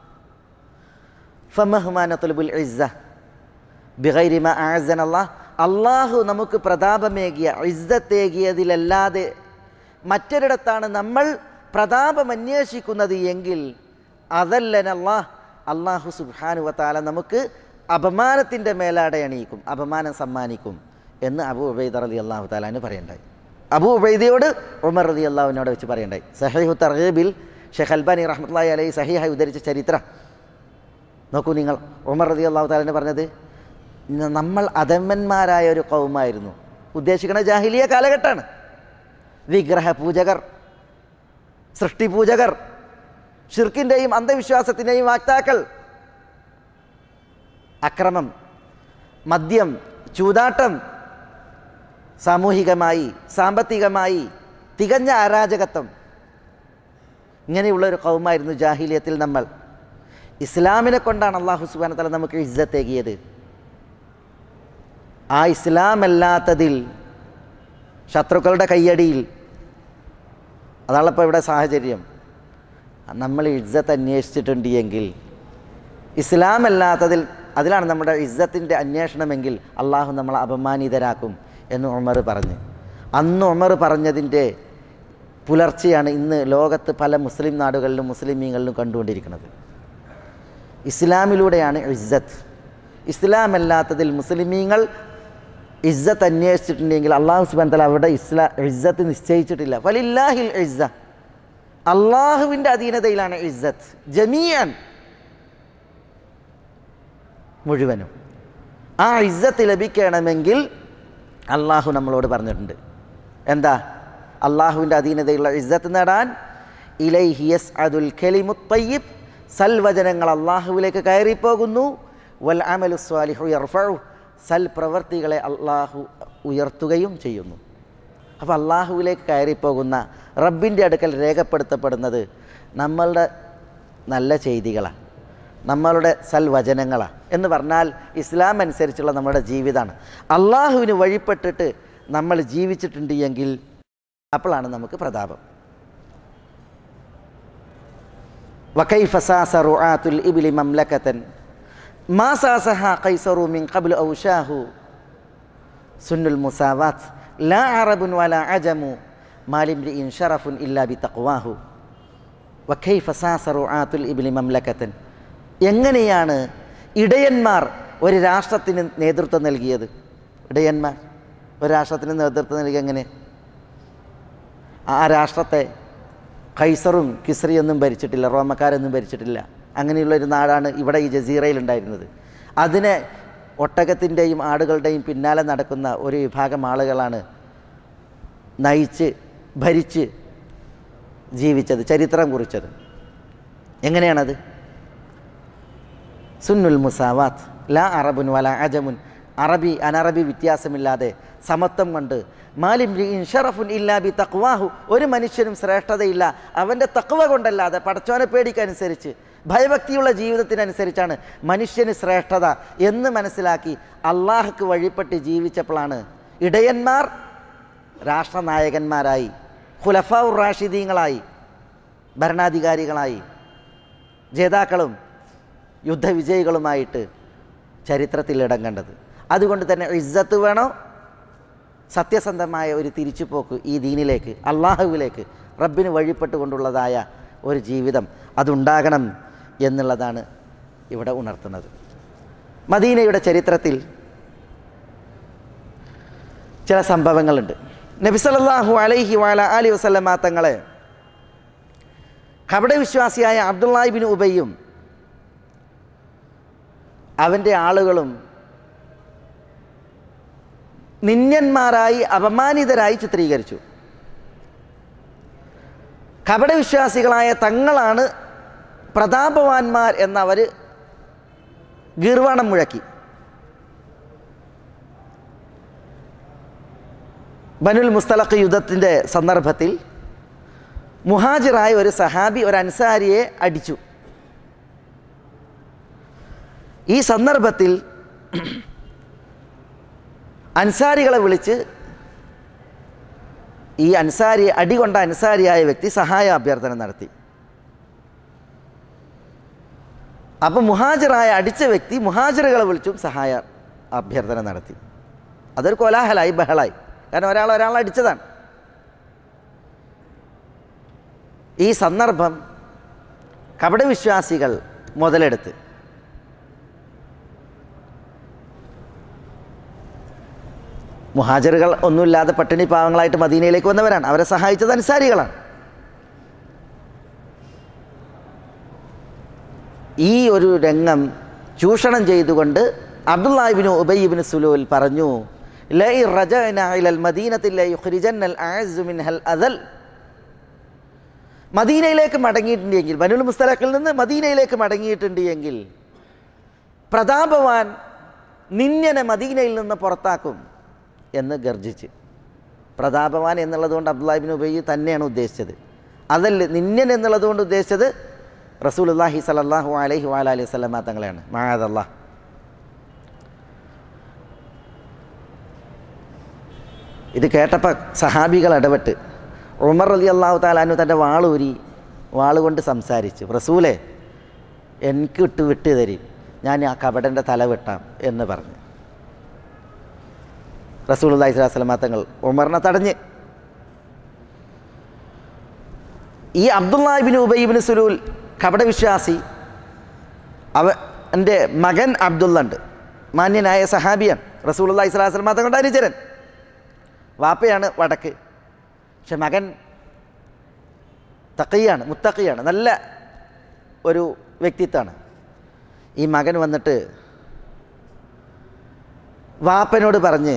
ഫമഹ്മാ നത്ലുബുൽ ഇസ്സ ബിഗൈരി മാ അഅസ്സനല്ലാഹ്, അല്ലാഹു നമുക്ക് പ്രതാപമേകിയ ഇസ്സത്തേകിയതിലല്ലാതെ മറ്റൊരിടത്താണ് നമ്മൾ പ്രതാപം അന്വേഷിക്കുന്നത് എങ്കിൽ അദല്ലനല്ലാഹ്, അല്ലാഹു സുബ്ഹാനഹു വ തആല നമുക്ക് അപമാനത്തിൻ്റെ മേലാട അണിയിക്കും, അപമാനം സമ്മാനിക്കും എന്ന് അബൂ ഉബൈദ റളിയല്ലാഹു തആല അൻഹു പറയണ്ടായി. അബൂ ഉബൈദയോട് ഉമർ റളിയല്ലാഹു അൻഹുവിനോട് വെച്ച് പറയണ്ടായി. സഹീഹു തർഗീബിൽ ഷെയ്ഖ് അൽബാനി റഹ്മത്തുള്ളാഹി അലൈഹി സഹീഹായി ഉദ്ധരിച്ച ചരിത്രം നോക്കൂ നിങ്ങൾ. ഉമർ റളിയല്ലാഹു തആല അൻഹു പറഞ്ഞത് നമ്മൾ അധമന്മാരായ ഒരു ഖൗമായിരുന്നു. ഉദ്ദേശിക്കുന്ന ജാഹിലിയ കാലഘട്ടമാണ്. വിഗ്രഹ പൂജകർ, സൃഷ്ടിപൂജകർ, ഷിർക്കിൻ്റെയും അന്ധവിശ്വാസത്തിൻ്റെയും വാക്താക്കൾ, അക്രമം, മദ്യം, ചൂതാട്ടം, സാമൂഹികമായി സാമ്പത്തികമായി തികഞ്ഞ അരാജകത്വം, ഇങ്ങനെയുള്ളൊരു ഖൗമായിരുന്നു ജാഹിലിയത്തിൽ നമ്മൾ. ഇസ്ലാമിനെ കൊണ്ടാണ് അല്ലാഹു സുബ്ഹാനഹു വ തആല നമുക്ക് ഇസ്സത്തേകിയത്. ആ ഇസ്ലാമല്ലാത്തതിൽ, ശത്രുക്കളുടെ കയ്യടിയിൽ, അതാണപ്പോൾ ഇവിടെ സാഹചര്യം. നമ്മൾ ഇസ്സത്ത് അന്വേഷിച്ചിട്ടുണ്ട് എങ്കിൽ, ഇസ്ലാമല്ലാത്തതിൽ അതിലാണ് നമ്മുടെ ഇസ്സത്തിൻ്റെ അന്വേഷണമെങ്കിൽ അള്ളാഹു നമ്മളെ അപമാനിതരാക്കും എന്ന് ഉമർ പറഞ്ഞ്, അന്ന് ഉമർ പറഞ്ഞതിൻ്റെ പുലർച്ചെയാണ് ഇന്ന് ലോകത്ത് പല മുസ്ലിം നാടുകളിലും മുസ്ലിമീങ്ങളിലും കണ്ടുകൊണ്ടിരിക്കുന്നത്. ഇസ്ലാമിലൂടെയാണ് ഇസ്സത്ത്. ഇസ്ലാമല്ലാത്തതിൽ മുസ്ലിമീങ്ങൾ ഇസ്സത്ത് അന്വേഷിച്ചിട്ടുണ്ടെങ്കിൽ അള്ളാഹു സുബ്ഹാനഹു വ തആല അവിടെ ഇസ്ലാ ഇസ്സത്ത് നിശ്ചയിച്ചിട്ടില്ല. ഫലില്ലാഹിൽ ഇസ്സ, അള്ളാഹുവിൻ്റെ അധീനതയിലാണ് ഇസ്സത്ത്, ജമീഅൻ, മുഴുവനും. ആ ഇസ്സത്ത് ലഭിക്കണമെങ്കിൽ അള്ളാഹു നമ്മളോട് പറഞ്ഞിട്ടുണ്ട്. എന്താ? അള്ളാഹുവിൻ്റെ അധീനതയുള്ള ഇസ്സത്ത് നേടാൻ ഇലൈഹി യസ്അദുൽ കലിമുത് തയ്യിബ്, സൽവചനങ്ങൾ അള്ളാഹുവിലേക്ക് കയറിപ്പോകുന്നു. വൽ അമലു സ്വാലിഹു യർഫഉ, സൽപ്രവർത്തികളെ അള്ളാഹു ഉയർത്തുകയും ചെയ്യുന്നു. അപ്പോൾ അള്ളാഹുവിലേക്ക് കയറിപ്പോകുന്ന റബ്ബിൻ്റെ അടുക്കൽ രേഖപ്പെടുത്തപ്പെടുന്നത് നമ്മളുടെ നല്ല ചെയ്തികളാണ്, നമ്മളുടെ സൽവചനങ്ങളാണ്. എന്ന് പറഞ്ഞാൽ ഇസ്ലാം അനുസരിച്ചുള്ള നമ്മുടെ ജീവിതമാണ്. അള്ളാഹുവിന് വഴിപ്പെട്ടിട്ട് നമ്മൾ ജീവിച്ചിട്ടുണ്ട് എങ്കിൽ അപ്പോഴാണ് നമുക്ക് പ്രതാപം. വകൈഫ സാസ റുആത്തുൽ ഇബ്ലി മംലകതൻ മാ സാസഹാ ഖൈസറു മിൻ ഖബ്ല ഔശാഹു സുന്നുൽ മുസാവാത്ത് ലാ അറബുൻ വലാ അജമു മാലിംരിഇൻ ശറഫുൻ ഇല്ലാ ബിതഖ്വാഹു. വകൈഫ സാസ റുആത്തുൽ ഇബ്ലി മംലകതൻ, എങ്ങനെയാണ് ഇടയന്മാർ ഒരു രാഷ്ട്രത്തിന് നേതൃത്വം നൽകിയത്? ഇടയന്മാർ ഒരു രാഷ്ട്രത്തിന് നേതൃത്വം നൽകി എങ്ങനെ? ആ രാഷ്ട്രത്തെ ഖൈസറും കിസ്രിയൊന്നും ഭരിച്ചിട്ടില്ല, റോമക്കാരൊന്നും ഭരിച്ചിട്ടില്ല. അങ്ങനെയുള്ളൊരു നാടാണ് ഇവിടെ ഈ ജസീറയിലുണ്ടായിരുന്നത്. അതിനെ ഒട്ടകത്തിൻ്റെയും ആടുകളുടെയും പിന്നാലെ നടക്കുന്ന ഒരു വിഭാഗം ആളുകളാണ് നയിച്ച് ഭരിച്ച് ജീവിച്ചത്, ചരിത്രം കുറിച്ചത്. എങ്ങനെയാണത്? സുന്നുൽ മുസാവാത്ത് ലാ അറബുൻ വല അജമുൻ, അറബി അനറബി വ്യത്യാസമില്ലാതെ സമത്വം കൊണ്ട് മാലിംരിഇൻ ശറഫുൻ ഇല്ലാ ബി തഖ്വാഹു, ഒരു മനുഷ്യനും ശ്രേഷ്ഠതയില്ല അവൻ്റെ തഖ്വ കൊണ്ടല്ലാതെ, പടച്ചോനെ പേടിക്കനുസരിച്ച് ഭയഭക്തിയുള്ള ജീവിതത്തിനനുസരിച്ചാണ് മനുഷ്യന് ശ്രേഷ്ഠത എന്ന് മനസ്സിലാക്കി അള്ളാഹുക്ക് വഴിപ്പെട്ട് ജീവിച്ചപ്പോഴാണ് ഇടയന്മാർ രാഷ്ട്രനായകന്മാരായി, ഖുലഫാഉർ റാഷിദീങ്ങളായി, ഭരണാധികാരികളായി, ജേതാക്കളും യുദ്ധവിജയികളുമായിട്ട് ചരിത്രത്തിൽ ഇടം കണ്ടത്. അതുകൊണ്ട് തന്നെ ഇസ്സത്ത് വേണോ, സത്യസന്ധമായ ഒരു തിരിച്ചുപോക്ക് ഈ ദീനിലേക്ക്, അള്ളാഹുവിലേക്ക്, റബ്ബിന് വഴിപ്പെട്ടുകൊണ്ടുള്ളതായ ഒരു ജീവിതം അതുണ്ടാകണം എന്നുള്ളതാണ് ഇവിടെ ഉണർത്തുന്നത്. മദീനയുടെ ചരിത്രത്തിൽ ചില സംഭവങ്ങളുണ്ട്. നബി സല്ലല്ലാഹു അലൈഹി വഅല ആലിഹി വസല്ലമ തങ്ങളെ കപടവിശ്വാസിയായ അബ്ദുല്ലാഹി ഇബ്നു ഉബയ്യും അവൻ്റെ ആളുകളും നിന്യന്മാരായി അപമാനിതരായി ചിത്രീകരിച്ചു. കപടവിശ്വാസികളായ തങ്ങളാണ് പ്രതാപവാന്മാർ എന്നവർ ഗീർവാണം മുഴക്കി. ബനുൽ മുസ്തലഖ് യുദ്ധത്തിൻ്റെ സന്ദർഭത്തിൽ മുഹാജിറായ ഒരു സഹാബി ഒരു അൻസാരിയെ അടിച്ചു. ഈ സന്ദർഭത്തിൽ അൻസാരികളെ വിളിച്ച് ഈ അൻസാരി അടികൊണ്ട അൻസാരിയായ വ്യക്തി സഹായ അഭ്യർത്ഥന നടത്തി. അപ്പം മുഹാജിറായ അടിച്ച വ്യക്തി മുഹാജിറുകളെ വിളിച്ചും സഹായ അഭ്യർത്ഥന നടത്തി. അതൊരു കോലാഹലായി, ബഹളായി. കാരണം ഒരാൾ ഒരാളെ അടിച്ചതാണ്. ഈ സന്ദർഭം കപടവിശ്വാസികൾ മുതലെടുത്ത് മുഹാജിറുകൾ ഒന്നുമില്ലാതെ പട്ടിണി പാവങ്ങളായിട്ട് മദീനയിലേക്ക് വന്നവരാണ്. അവരെ സഹായിച്ചത് അൻസാരികളാണ്. ഈ ഒരു രംഗം ചൂഷണം ചെയ്തുകൊണ്ട് അബ്ദുല്ലാഹി ഇബ്നു ഉബയ്യ് ഇബ്നു സുലൂൽ പറഞ്ഞു, ലൈ റജഅനാ ഇലൽ മദീനത്തി ലയുഖ്രിജന്നൽ അഅസ്സു മിൻഹൽ അദൽ. മദീനയിലേക്ക് മടങ്ങിയിട്ടുണ്ടെങ്കിൽ, ബനുൽ മുസ്തലഖിൽ നിന്ന് മദീനയിലേക്ക് മടങ്ങിയിട്ടുണ്ട് എങ്കിൽ പ്രതാപവാൻ നിന്യനെ മദീനയിൽ നിന്ന് പുറത്താക്കും എന്ന് ഗർജിച്ച്. പ്രതാപവാൻ എന്നുള്ളതുകൊണ്ട് അബ്ദുല്ലാഹി ഇബ്നു ഉബയ്യ് തന്നെയാണ് ഉദ്ദേശിച്ചത്. അതല്ല, നിന്യൻ എന്നുള്ളതുകൊണ്ട് ഉദ്ദേശിച്ചത് റസൂലുള്ളാഹി സ്വല്ലല്ലാഹു അലൈഹി വഅലിഹി വസല്ലമ തങ്ങളെയാണ്. മഅദല്ലാഹ്. ഇത് കേട്ടപ്പോൾ സഹാബികൾ ഇടപെട്ട് ഉമർ റളിയല്ലാഹു തആല അൻഹു തൻ്റെ വാളൂരി വാളുകൊണ്ട് സംസാരിച്ചു, റസൂലേ എനിക്ക് വിട്ട് വിട്ട് തരി, ഞാൻ ആ കപടൻ്റെ തല വെട്ടാം എന്ന് പറഞ്ഞു. റസൂലുള്ളാഹി സ്വല്ലല്ലാഹു അലൈഹി വസല്ലമ തങ്ങൾ ഉമറിനെ തടഞ്ഞ്. ഈ അബ്ദുല്ലാഹി ഇബ്നു ഉബയ്യ് ഇബ്നു സുലൂൽ കപടവിശ്വാസി, അവ എൻ്റെ മകൻ അബ്ദുള്ള ഉണ്ട്, മാന്യനായ സഹാബിയാണ്, റസൂലുള്ളാഹി സ്വല്ലല്ലാഹു അലൈഹി വസല്ലമ തങ്ങളുടെ അനുചരൻ. വാപ്പയാണ് വടക്ക്, പക്ഷെ മകൻ തഖിയാണ്, മുത്തഖിയാണ്, നല്ല ഒരു വ്യക്തിത്വമാണ്. ഈ മകൻ വന്നിട്ട് വാപ്പനോട് പറഞ്ഞ്,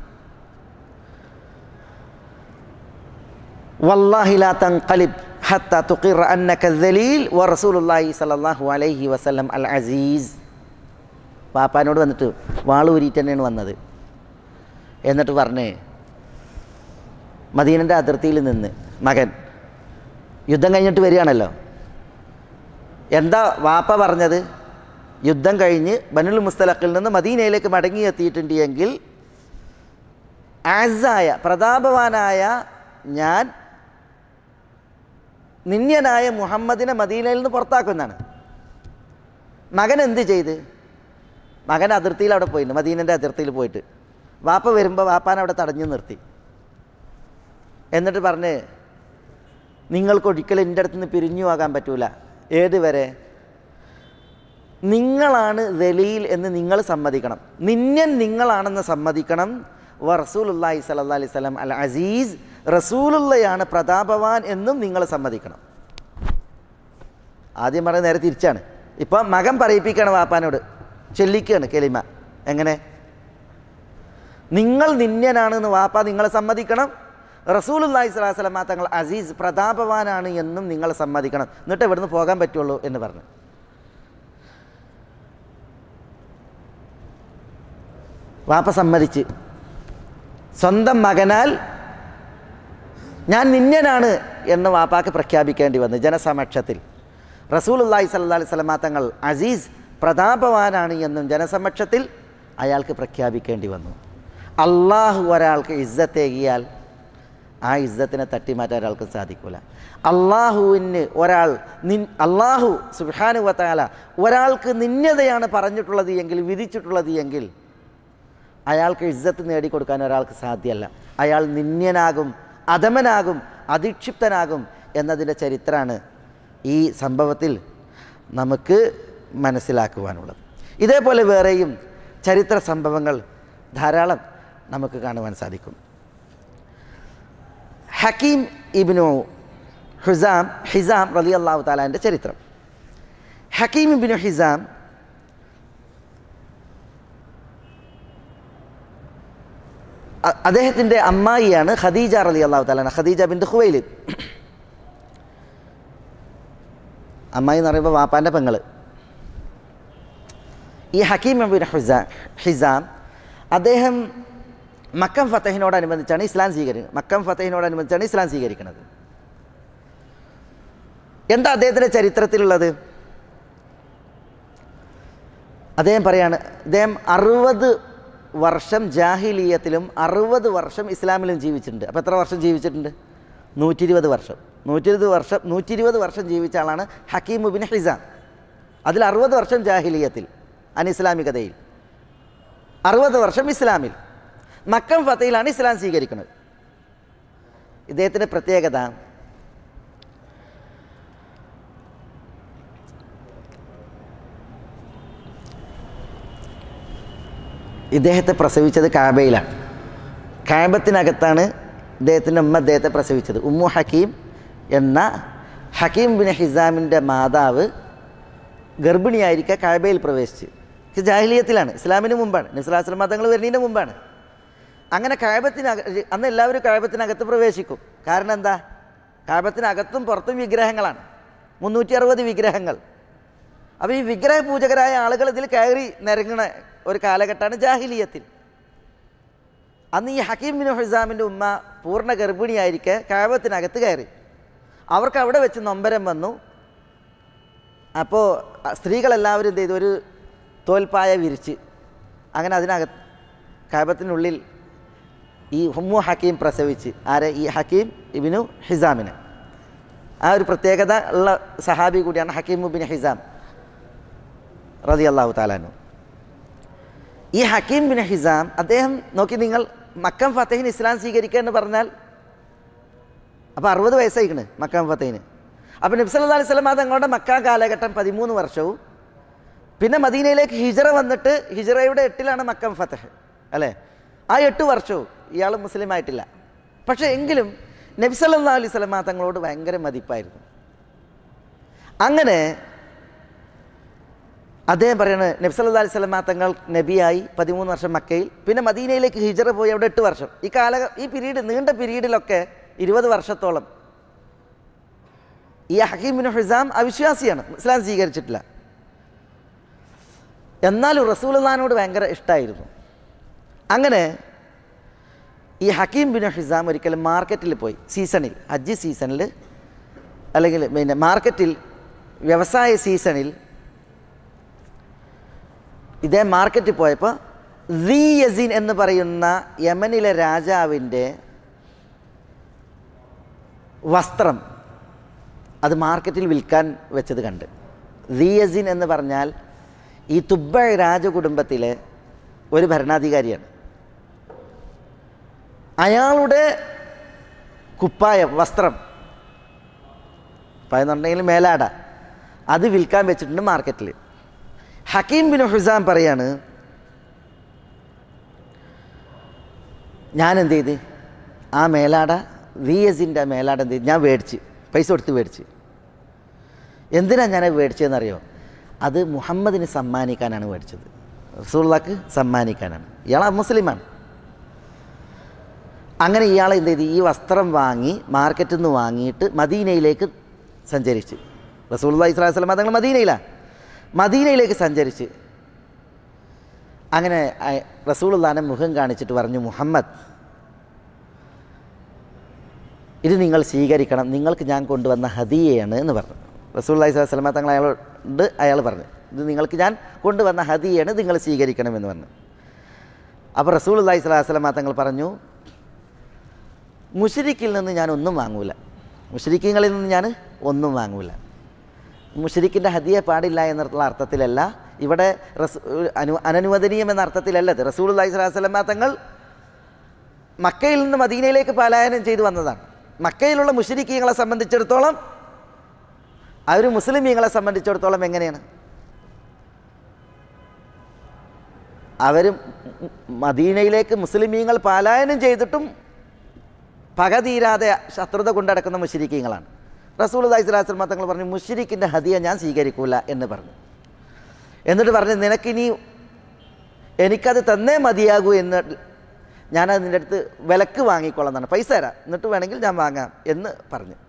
വല്ലാഹി ലാ തൻഖലിബ് ഹത്താ തുഖിറ അന്നക ദലീൽ വ റസൂലുള്ളാഹി സ്വല്ലല്ലാഹു അലൈഹി വസല്ലം അൽ അസീസ്. വാപ്പാനോട് വന്നിട്ട് വാളൂരിയിട്ട് തന്നെയാണ് വന്നത്. എന്നിട്ട് പറഞ്ഞ് മദീനൻ്റെ അതിർത്തിയിൽ നിന്ന് മകൻ യുദ്ധം കഴിഞ്ഞിട്ട് വരികയാണല്ലോ, എന്താ വാപ്പ പറഞ്ഞത്? യുദ്ധം കഴിഞ്ഞ് ബനുൽ മുസ്തലഖിൽ നിന്ന് മദീനയിലേക്ക് മടങ്ങി എത്തിയിട്ടുണ്ട് എങ്കിൽ ആസായ പ്രതാപവാനായ ഞാൻ നിന്യനായ മുഹമ്മദിനെ മദീനയിൽ നിന്ന് പുറത്താക്കുന്നതാണ്. മകൻ എന്ത് ചെയ്ത്? മകൻ അതിർത്തിയിൽ അവിടെ പോയിട്ടുണ്ട്, മദീനൻ്റെ അതിർത്തിയിൽ പോയിട്ട് വാപ്പ വരുമ്പോൾ വാപ്പാൻ അവിടെ തടഞ്ഞു നിർത്തി. എന്നിട്ട് പറഞ്ഞ് നിങ്ങൾക്കൊരിക്കലും എൻ്റെ അടുത്ത് നിന്ന് പിരിഞ്ഞു പോകാൻ പറ്റൂല. ഏതുവരെ? നിങ്ങളാണ് ദലീൽ എന്ന് നിങ്ങൾ സമ്മതിക്കണം, നിന്യൻ നിങ്ങളാണെന്ന് സമ്മതിക്കണം. വ റസൂലുള്ളാഹി സ്വല്ലല്ലാഹി അലൈഹി വസല്ലം അൽ അസീസ്, റസൂലുള്ളയാണ് പ്രതാപവാൻ എന്നും നിങ്ങൾ സമ്മതിക്കണം. ആദ്യം പറയുന്നത് നേരെ തിരിച്ചാണ്. ഇപ്പം മകൻ പറയിപ്പിക്കുകയാണ് വാപ്പാനോട്, ചെല്ലിക്കുകയാണ് കെലിമ. എങ്ങനെ? നിങ്ങൾ നിന്യനാണെന്ന് വാപ്പ നിങ്ങൾ സമ്മതിക്കണം, റസൂലുള്ളാഹി സ്വല്ലല്ലാഹി അലൈഹി വസല്ലം തങ്ങൾ അസീസ് പ്രതാപവാനാണ് എന്നും നിങ്ങൾ സമ്മതിക്കണം, എന്നിട്ട് ഇവിടുന്ന് പോകാൻ പറ്റുള്ളൂ എന്ന് പറഞ്ഞു. വാപ്പ സമ്മതിച്ച് സ്വന്തം മകനാൽ ഞാൻ നിന്യനാണ് എന്ന് വാപ്പാക്ക് പ്രഖ്യാപിക്കേണ്ടി വന്നു ജനസമക്ഷത്തിൽ. റസൂലുള്ളാഹി സ്വല്ലല്ലാഹി അലൈഹി വസല്ലം തങ്ങൾ അസീസ് പ്രതാപവാനാണ് എന്നും ജനസമക്ഷത്തിൽ അയാൾക്ക് പ്രഖ്യാപിക്കേണ്ടി വന്നു. അള്ളാഹു ഒരാൾക്ക് ഇസ്സത്തേകിയാൽ ആ ഇസ്സത്തിനെ തട്ടിമാറ്റാൻ ഒരാൾക്ക് സാധിക്കില്ല. അള്ളാഹുവിന് ഒരാൾ നിൻ അള്ളാഹു സുബ്ഹാനഹു വ തആല ഒരാൾക്ക് നിന്യതയാണ് പറഞ്ഞിട്ടുള്ളത് എങ്കിൽ, വിധിച്ചിട്ടുള്ളത് എങ്കിൽ അയാൾക്ക് ഇസ്സത്ത് നേടിക്കൊടുക്കാൻ ഒരാൾക്ക് സാധ്യമല്ല. അയാൾ നിന്യനാകും, അധമനാകും, അധിക്ഷിപ്തനാകും എന്നതിൻ്റെ ചരിത്രമാണ് ഈ സംഭവത്തിൽ നമുക്ക് മനസ്സിലാക്കുവാനുള്ളത്. ഇതേപോലെ വേറെയും ചരിത്ര സംഭവങ്ങൾ ധാരാളം നമുക്ക് കാണുവാൻ സാധിക്കും. ഹക്കീം ഇബ്നു ഹിസാം ഹിസാം റളിയല്ലാഹു തആലാന്റെ ചരിത്രം. ഹക്കീം ഇബ്നു ഹിസാം അദ്ദേഹത്തിൻ്റെ അമ്മായിയാണ് ഖദീജ റളിയല്ലാഹു തആല, ഖദീജ ബിൻത് ഖുവൈലിദ്. അമ്മായി എന്ന് പറയുമ്പോൾ വാപ്പാൻ്റെ പെങ്ങള്. ഈ ഹക്കീം ഇബ്നു ഹിസാം ഹിസാം അദ്ദേഹം മക്കം ഫതഹിനോടനുബന്ധിച്ചാണ് ഇസ്ലാം സ്വീകരിക്കുന്നത്. മക്കം ഫതഹിനോടനുബന്ധിച്ചാണ് ഇസ്ലാം സ്വീകരിക്കുന്നത്. എന്താ അദ്ദേഹത്തിൻ്റെ ചരിത്രത്തിലുള്ളത്? അദ്ദേഹം പറയാണ്, അദ്ദേഹം അറുപത് വർഷം ജാഹിലിയത്തിലും അറുപത് വർഷം ഇസ്ലാമിലും ജീവിച്ചിട്ടുണ്ട്. അപ്പോൾ എത്ര വർഷം ജീവിച്ചിട്ടുണ്ട്? നൂറ്റി ഇരുപത് വർഷം. നൂറ്റി ഇരുപത് വർഷം നൂറ്റി ഇരുപത് വർഷം ജീവിച്ച ആളാണ് ഹക്കീം ഇബ്നു ഹിസാം. അതിൽ അറുപത് വർഷം ജാഹിലിയത്തിൽ, അനിസ്ലാമികതയിൽ, അറുപത് വർഷം ഇസ്ലാമിൽ. മക്കം ഫതയിലാണ് ഇസ്ലാം സ്വീകരിക്കുന്നത്. ഇദ്ദേഹത്തിൻ്റെ പ്രത്യേകത ഇദ്ദേഹത്തെ പ്രസവിച്ചത് കാബയിലാണ്. കാബത്തിനകത്താണ് ഇദ്ദേഹത്തിൻ്റെ ഉമ്മ ഇദ്ദേഹത്തെ പ്രസവിച്ചത്. ഉമ്മു ഹക്കീം എന്ന ഹക്കീം ബിൻ ഹിസാമിൻ്റെ മാതാവ് ഗർഭിണിയായിരിക്കെ കാബയിൽ പ്രവേശിച്ച്. ജാഹിലിയത്തിലാണ്, ഇസ്ലാമിന് മുമ്പാണ്, നബി സ്വല്ലല്ലാഹു അലൈഹി വസല്ലം തങ്ങൾ വരുന്നതിന് മുമ്പാണ്. അങ്ങനെ കാബത്തിനക അന്ന് എല്ലാവരും കാബത്തിനകത്ത് പ്രവേശിക്കും. കാരണം എന്താ? കാബത്തിനകത്തും പുറത്തും വിഗ്രഹങ്ങളാണ്, മുന്നൂറ്റി അറുപത് വിഗ്രഹങ്ങൾ. അപ്പോൾ ഈ വിഗ്രഹ പൂജകരായ ആളുകൾ ഇതിൽ കയറി നിരങ്ങണ ഒരു കാലഘട്ടമാണ് ജാഹിലിയത്തിൽ. അന്ന് ഈ ഹക്കീം ബിൻ ഹിസാമിൻ്റെ ഉമ്മ പൂർണ്ണ ഗർഭിണിയായിരിക്കെ കാബത്തിനകത്ത് കയറി. അവർക്ക് അവിടെ വെച്ച് നൊമ്പരം വന്നു. അപ്പോൾ സ്ത്രീകളെല്ലാവരും എന്ത് ചെയ്തു? ഒരു തോൽപ്പായ വിരിച്ച് അങ്ങനെ അതിനകത്ത് കാബത്തിനുള്ളിൽ ഈ ഉമ്മു ഹക്കീം പ്രസവിച്ച്. ആരെ? ഈ ഹക്കീം ഇബ്നു ഹിസാമിനെ. ആ ഒരു പ്രത്യേകത ഉള്ള സഹാബി കൂടിയാണ് ഹക്കീം ഇബ്നു ഹിസാം റളിയല്ലാഹു തആല അൻഹു. ഈ ഹക്കീം ബിൻ ഹിസാം അദ്ദേഹം നോക്കി, നിങ്ങൾ മക്കം ഫതഹിന് ഇസ്ലാം സ്വീകരിക്കുക എന്ന് പറഞ്ഞാൽ അപ്പോൾ അറുപത് വയസ്സായിക്കണ് മക്കം ഫതഹിന്. അപ്പോൾ നബി സല്ലല്ലാഹു അലൈഹി വസല്ലം തങ്ങളുടെ മക്ക കാലഘട്ടം പതിമൂന്ന് വർഷവും, പിന്നെ മദീനയിലേക്ക് ഹിജറ വന്നിട്ട് ഹിജറയുടെ എട്ടിലാണ് മക്കം ഫതഹ് അല്ലേ? ആ എട്ട് വർഷവും ഇയാൾ മുസ്ലിം ആയിട്ടില്ല. പക്ഷേ എങ്കിലും നബി സല്ലല്ലാഹു അലൈഹി വസല്ലം തങ്ങളോട് ഭയങ്കര മതിപ്പായിരുന്നു. അങ്ങനെ അദ്ദേഹം പറയുന്നത്, നബി സല്ലല്ലാഹു അലൈഹി വസല്ലം തങ്ങൾ നബിയായി പതിമൂന്ന് വർഷം മക്കയിൽ, പിന്നെ മദീനയിലേക്ക് ഹിജറ പോയി അവിടെ എട്ട് വർഷം. ഈ കാല ഈ പീരീഡ് നീണ്ട പീരീഡിലൊക്കെ ഇരുപത് വർഷത്തോളം ഈ ഹക്കീം ബിൻ ഹിസാം അവിശ്വാസിയാണ്, ഇസ്ലാം സ്വീകരിച്ചിട്ടില്ല. എന്നാലും റസൂലുള്ളാഹിനോട് ഭയങ്കര ഇഷ്ടമായിരുന്നു. അങ്ങനെ ഈ ഹക്കീം ബിൻ ഹിസാം ഒരിക്കലും മാർക്കറ്റിൽ പോയി, സീസണിൽ, ഹജ്ജ് സീസണിൽ അല്ലെങ്കിൽ പിന്നെ മാർക്കറ്റിൽ വ്യവസായ സീസണിൽ ഇതേ മാർക്കറ്റിൽ പോയപ്പോൾ ദീ യസീൻ എന്ന് പറയുന്ന യമനിലെ രാജാവിൻ്റെ വസ്ത്രം അത് മാർക്കറ്റിൽ വിൽക്കാൻ വെച്ചത് കണ്ട്. ദീ യസീൻ എന്ന് പറഞ്ഞാൽ ഈ തുബ്ബ രാജകുടുംബത്തിലെ ഒരു ഭരണാധികാരിയാണ്. അയാളുടെ കുപ്പായ വസ്ത്രം പറയുന്നുണ്ടെങ്കിൽ മേലാട അത് വിൽക്കാൻ വെച്ചിട്ടുണ്ട് മാർക്കറ്റിൽ. ഹക്കീം ബിൻ ഹിസാം പറയാണ്, ഞാൻ എന്ത് ചെയ്ത് ആ മേലാട വിയസിൻ്റെ മേലാട എന്ത് ചെയ്ത് ഞാൻ മേടിച്ച്, പൈസ കൊടുത്ത് മേടിച്ച്. എന്തിനാണ് ഞാൻ മേടിച്ചതെന്നറിയോ? അത് മുഹമ്മദിന് സമ്മാനിക്കാനാണ് മേടിച്ചത്, റസൂലുള്ളാഹിക്ക് സമ്മാനിക്കാനാണ്. ഇയാൾ മുസ്ലിമാണ്. അങ്ങനെ ഇയാൾ എന്ത് ചെയ്ത് ഈ വസ്ത്രം വാങ്ങി മാർക്കറ്റിൽ നിന്ന് വാങ്ങിയിട്ട് മദീനയിലേക്ക് സഞ്ചരിച്ച്. റസൂലുള്ളാഹി സ്വല്ലല്ലാഹു അലൈഹി വസല്ലം തങ്ങൾ മദീനയിലാണ്. മദീനയിലേക്ക് സഞ്ചരിച്ച് അങ്ങനെ റസൂലുള്ളാഹിനെ മുഖം കാണിച്ചിട്ട് പറഞ്ഞു, മുഹമ്മദ്, ഇത് നിങ്ങൾ സ്വീകരിക്കണം, നിങ്ങൾക്ക് ഞാൻ കൊണ്ടുവന്ന ഹദിയയാണ് എന്ന് പറഞ്ഞു. റസൂലുള്ളാഹി സ്വല്ലല്ലാഹു അലൈഹി വസല്ലം തങ്ങൾ അയാളോട് അയാൾ പറഞ്ഞു, ഇത് നിങ്ങൾക്ക് ഞാൻ കൊണ്ടുവന്ന ഹദിയയാണ്, നിങ്ങൾ സ്വീകരിക്കണമെന്ന് പറഞ്ഞു. അപ്പോൾ റസൂലുള്ളാഹി സ്വല്ലല്ലാഹു അലൈഹി വസല്ലം തങ്ങൾ പറഞ്ഞു, മുശ്രിക്കിൽ നിന്ന് ഞാൻ ഒന്നും വാങ്ങൂല, മുശ്രിക്കീങ്ങളിൽ നിന്ന് ഞാൻ ഒന്നും വാങ്ങൂല. മുശ്രിക്കിൻ്റെ ഹദിയ പാടില്ല എന്നുള്ള അർത്ഥത്തിലല്ല, ഇവിടെ റസൂ അനു അനനുവദനീയം എന്ന അർത്ഥത്തിലല്ല. ഇത് റസൂലുള്ളാഹി സ്വല്ലല്ലാഹു അലൈഹി വസല്ലം തങ്ങൾ മക്കയിൽ നിന്ന് മദീനയിലേക്ക് പലായനം ചെയ്തു വന്നതാണ്. മക്കയിലുള്ള മുശ്രിക്കീങ്ങളെ സംബന്ധിച്ചിടത്തോളം, അവർ മുസ്ലിമീങ്ങളെ സംബന്ധിച്ചിടത്തോളം എങ്ങനെയാണ്? അവർ മദീനയിലേക്ക് മുസ്ലിമീങ്ങൾ പലായനം ചെയ്തിട്ടും പക തീരാതെ ശത്രുത കൊണ്ടടക്കുന്ന മുശ്രിക്കീങ്ങളാണ്. റസൂലുള്ളാഹി സ്വല്ലല്ലാഹു അലൈഹി വസല്ലം തങ്ങൾ പറഞ്ഞു, മുശ്രിക്കിൻ്റെ ഹദിയ ഞാൻ സ്വീകരിക്കൂല എന്ന് പറഞ്ഞു. എന്നിട്ട് പറഞ്ഞു, നിനക്കിനി എനിക്കത് തന്നേ മതിയാകൂ എന്ന്, ഞാനത് നിൻ്റെ അടുത്ത് വിലക്ക് വാങ്ങിക്കൊള്ളാം എന്നാണ്, പൈസ തരാം, എന്നിട്ട് വേണമെങ്കിൽ ഞാൻ വാങ്ങാം എന്ന് പറഞ്ഞു.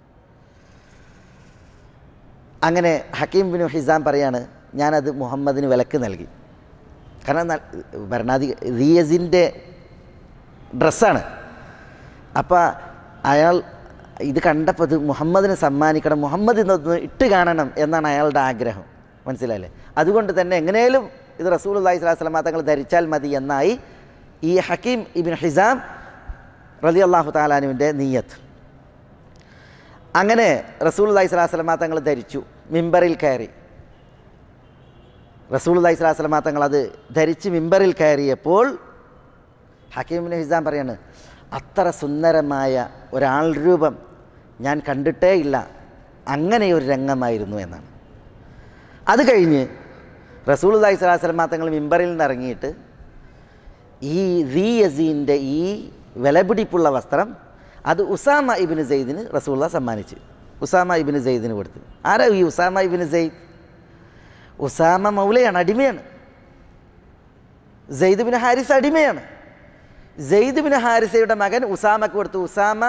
അങ്ങനെ ഹക്കീം ബിൻ ഹിസാം പറയാണ്, ഞാനത് മുഹമ്മദിന് വിലക്ക് നൽകി. കാരണം ഭരണാധിക റിയസിൻ്റെ ഡ്രസ്സാണ്. അപ്പോൾ അയാൾ ഇത് കണ്ടപ്പോൾ ഇത് മുഹമ്മദിന് സമ്മാനിക്കണം, മുഹമ്മദ് ഇന്നൊന്ന് ഇട്ട് കാണണം എന്നാണ് അയാളുടെ ആഗ്രഹം. മനസ്സിലായില്ലേ? അതുകൊണ്ട് തന്നെ എങ്ങനെയും ഇത് റസൂലുള്ളാഹി സ്വല്ലല്ലാഹു അലൈഹി വസല്ലം തങ്ങൾ ധരിച്ചാൽ മതി എന്നായി ഈ ഹക്കീം ഇബ്നു ഹിസാം റളിയല്ലാഹു തആല അൻഹുവിൻ്റെ നിയ്യത്ത്. അങ്ങനെ റസൂലുള്ളാഹി സ്വല്ലല്ലാഹു അലൈഹി വസല്ലം തങ്ങൾ ധരിച്ചു, മിമ്പറിൽ കയറി. റസൂലുള്ളാഹി സ്വല്ലല്ലാഹു അലൈഹി വസല്ലം തങ്ങൾ അത് ധരിച്ച് മിമ്പറിൽ കയറിയപ്പോൾ ഹക്കീം ഇബ്നു ഹിസാം പറയാണ്, അത്ര സുന്ദരമായ ഒരാൾ രൂപം ഞാൻ കണ്ടിട്ടേ ഇല്ല, അങ്ങനെ ഒരു രംഗമായിരുന്നു എന്നാണ്. അത് കഴിഞ്ഞ് റസൂലുള്ളാഹി സ്വല്ലല്ലാഹു അലൈഹി വസല്ലം തങ്ങൾ മിമ്പറിൽ നിന്ന് ഇറങ്ങിയിട്ട് ഈ ദീ യസീൻ്റെ ഈ വിലപിടിപ്പുള്ള വസ്ത്രം അത് ഉസാമ ഇബ്നു സെയ്ദിന് റസൂലുള്ളാഹി സമ്മാനിച്ച്, ഉസാമ ഇബ്നു സെയ്ദിന് കൊടുത്തു. ആരാ ഈ ഉസാമ ഇബ്നു സെയ്ദ്? ഉസാമ മൗലയാണ്, അടിമയാണ്. സെയ്ദ് ബിൻ ഹാരിസ അടിമയാണ്. സെയ്ദ് ബിൻ ഹാരിസയുടെ മകൻ ഉസാമക്ക് കൊടുത്തു. ഉസാമ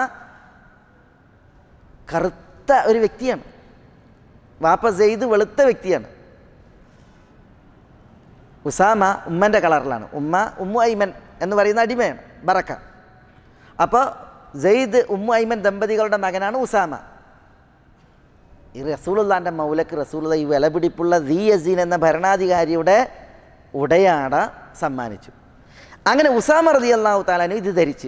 കറുത്ത ഒരു വ്യക്തിയാണ്, വാപ്പ സെയ്ദ് വെളുത്ത വ്യക്തിയാണ്. ഉസാമ ഉമ്മൻ്റെ കളറിലാണ്. ഉമ്മ ഉമ്മു ഐമൻ എന്ന് പറയുന്ന അടിമയാണ്, ബറക്ക. അപ്പോൾ സെയ്ദ് ഉമ്മു ഐമൻ ദമ്പതികളുടെ മകനാണ് ഉസാമ. ഈ റസൂലുള്ളാഹിൻ്റെ മൗലക്ക് റസൂലുള്ള ഈ വിലപിടിപ്പുള്ള ദീ യസീൻ എന്ന ഭരണാധികാരിയുടെ ഉടയാട സമ്മാനിച്ചു. അങ്ങനെ ഉസാമ റളിയല്ലാഹു തആല അൻഹു ഇത് ധരിച്ച്.